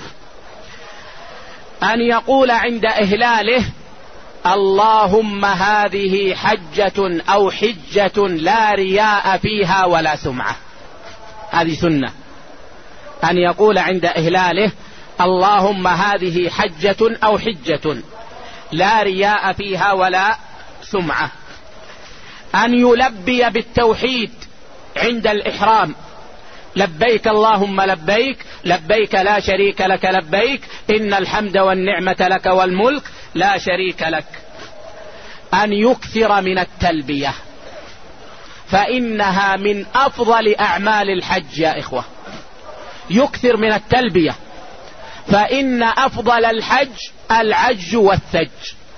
أن يقول عند إهلاله: اللهم هذه حجة أو حجة لا رياء فيها ولا سمعة. هذه سنة، أن يقول عند إهلاله: اللهم هذه حجة أو حجة لا رياء فيها ولا سمعة. أن يلبي بالتوحيد عند الإحرام: لبيك اللهم لبيك، لبيك لا شريك لك لبيك، إن الحمد والنعمة لك والملك لا شريك لك. أن يكثر من التلبية، فإنها من أفضل أعمال الحج يا إخوة. يكثر من التلبية، فإن أفضل الحج العج والثج.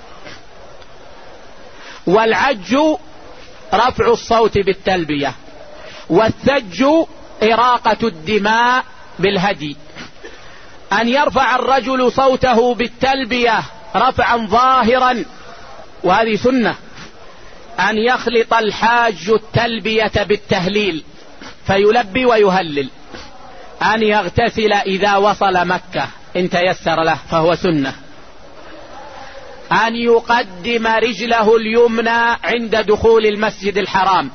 والعج رفع الصوت بالتلبية، والثج إراقة الدماء بالهدي. أن يرفع الرجل صوته بالتلبية رفعا ظاهرا، وهذه سنة. أن يخلط الحاج التلبية بالتهليل فيلبي ويهلل. أن يغتسل إذا وصل مكة إن تيسر له فهو سنة. أن يقدم رجله اليمنى عند دخول المسجد الحرام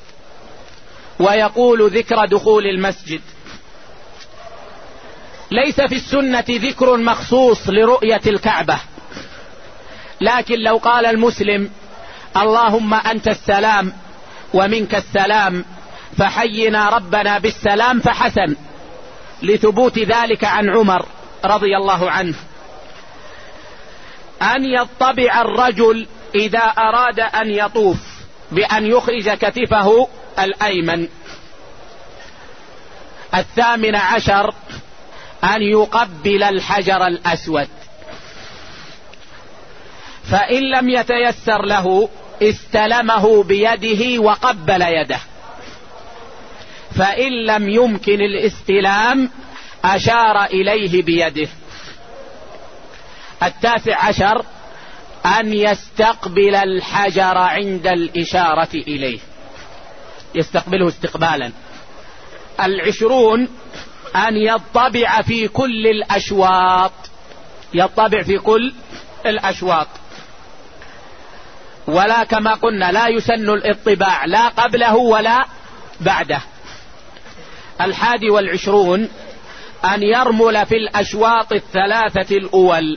ويقول ذكر دخول المسجد. ليس في السنة ذكر مخصوص لرؤية الكعبة، لكن لو قال المسلم: اللهم أنت السلام ومنك السلام فحينا ربنا بالسلام، فحسن، لثبوت ذلك عن عمر رضي الله عنه. أن يطبع الرجل إذا أراد أن يطوف بأن يخرج كتفه الأيمن. 18 أن يقبل الحجر الأسود، فإن لم يتيسر له استلمه بيده وقبل يده، فإن لم يمكن الاستلام أشار إليه بيده. 19 أن يستقبل الحجر عند الإشارة إليه، يستقبله استقبالا. 20 أن يطبع في كل الأشواط، يطبع في كل الأشواط، ولا كما قلنا لا يسن الاطباع لا قبله ولا بعده. 21 أن يرمل في الأشواط 3 الأول.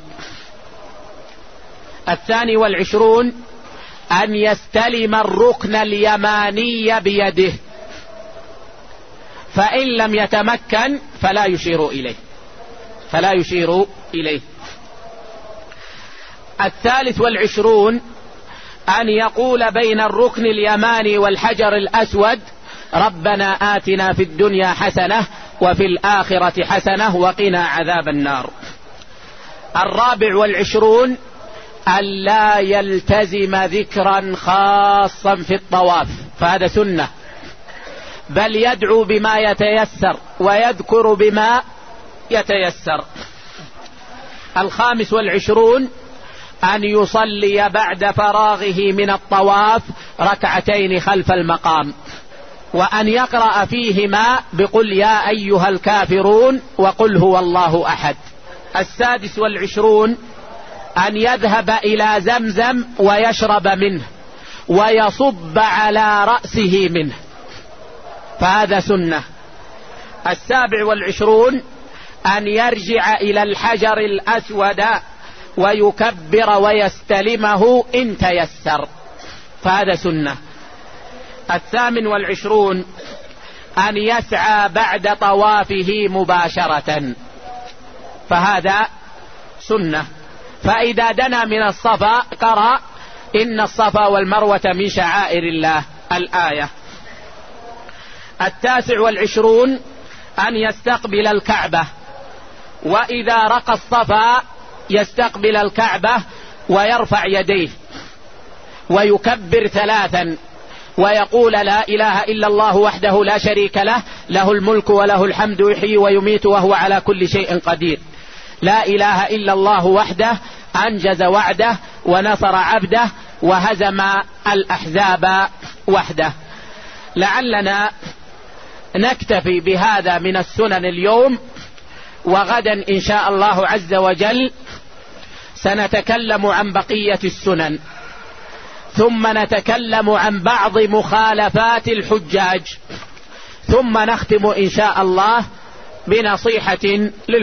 22 أن يستلم الركن اليماني بيده، فإن لم يتمكن فلا يشير إليه. 23 أن يقول بين الركن اليماني والحجر الأسود: ربنا آتنا في الدنيا حسنة وفي الآخرة حسنة وقنا عذاب النار. 24 أن لا يلتزم ذكرا خاصا في الطواف، فهذا سنة، بل يدعو بما يتيسر ويذكر بما يتيسر. 25 أن يصلي بعد فراغه من الطواف 2 خلف المقام، وأن يقرأ فيهما بقل يا أيها الكافرون وقل هو الله أحد. 26 أن يذهب إلى زمزم ويشرب منه ويصب على رأسه منه، فهذا سنة. 27 أن يرجع إلى الحجر الأسود ويكبر ويستلمه إن تيسر، فهذا سنة. 28 أن يسعى بعد طوافه مباشرة، فهذا سنة. فإذا دنا من الصفا قرأ إن الصفا والمروة من شعائر الله، الآية. 29 أن يستقبل الكعبة، وإذا رقى الصفا يستقبل الكعبة ويرفع يديه ويكبر 3 ويقول لا إله إلا الله وحده لا شريك له، له الملك وله الحمد يحيي ويميت وهو على كل شيء قدير. لا إله إلا الله وحده أنجز وعده ونصر عبده وهزم الأحزاب وحده. لعلنا نكتفي بهذا من السنن اليوم، وغدا إن شاء الله عز وجل سنتكلم عن بقية السنن، ثم نتكلم عن بعض مخالفات الحجاج، ثم نختم إن شاء الله بنصيحة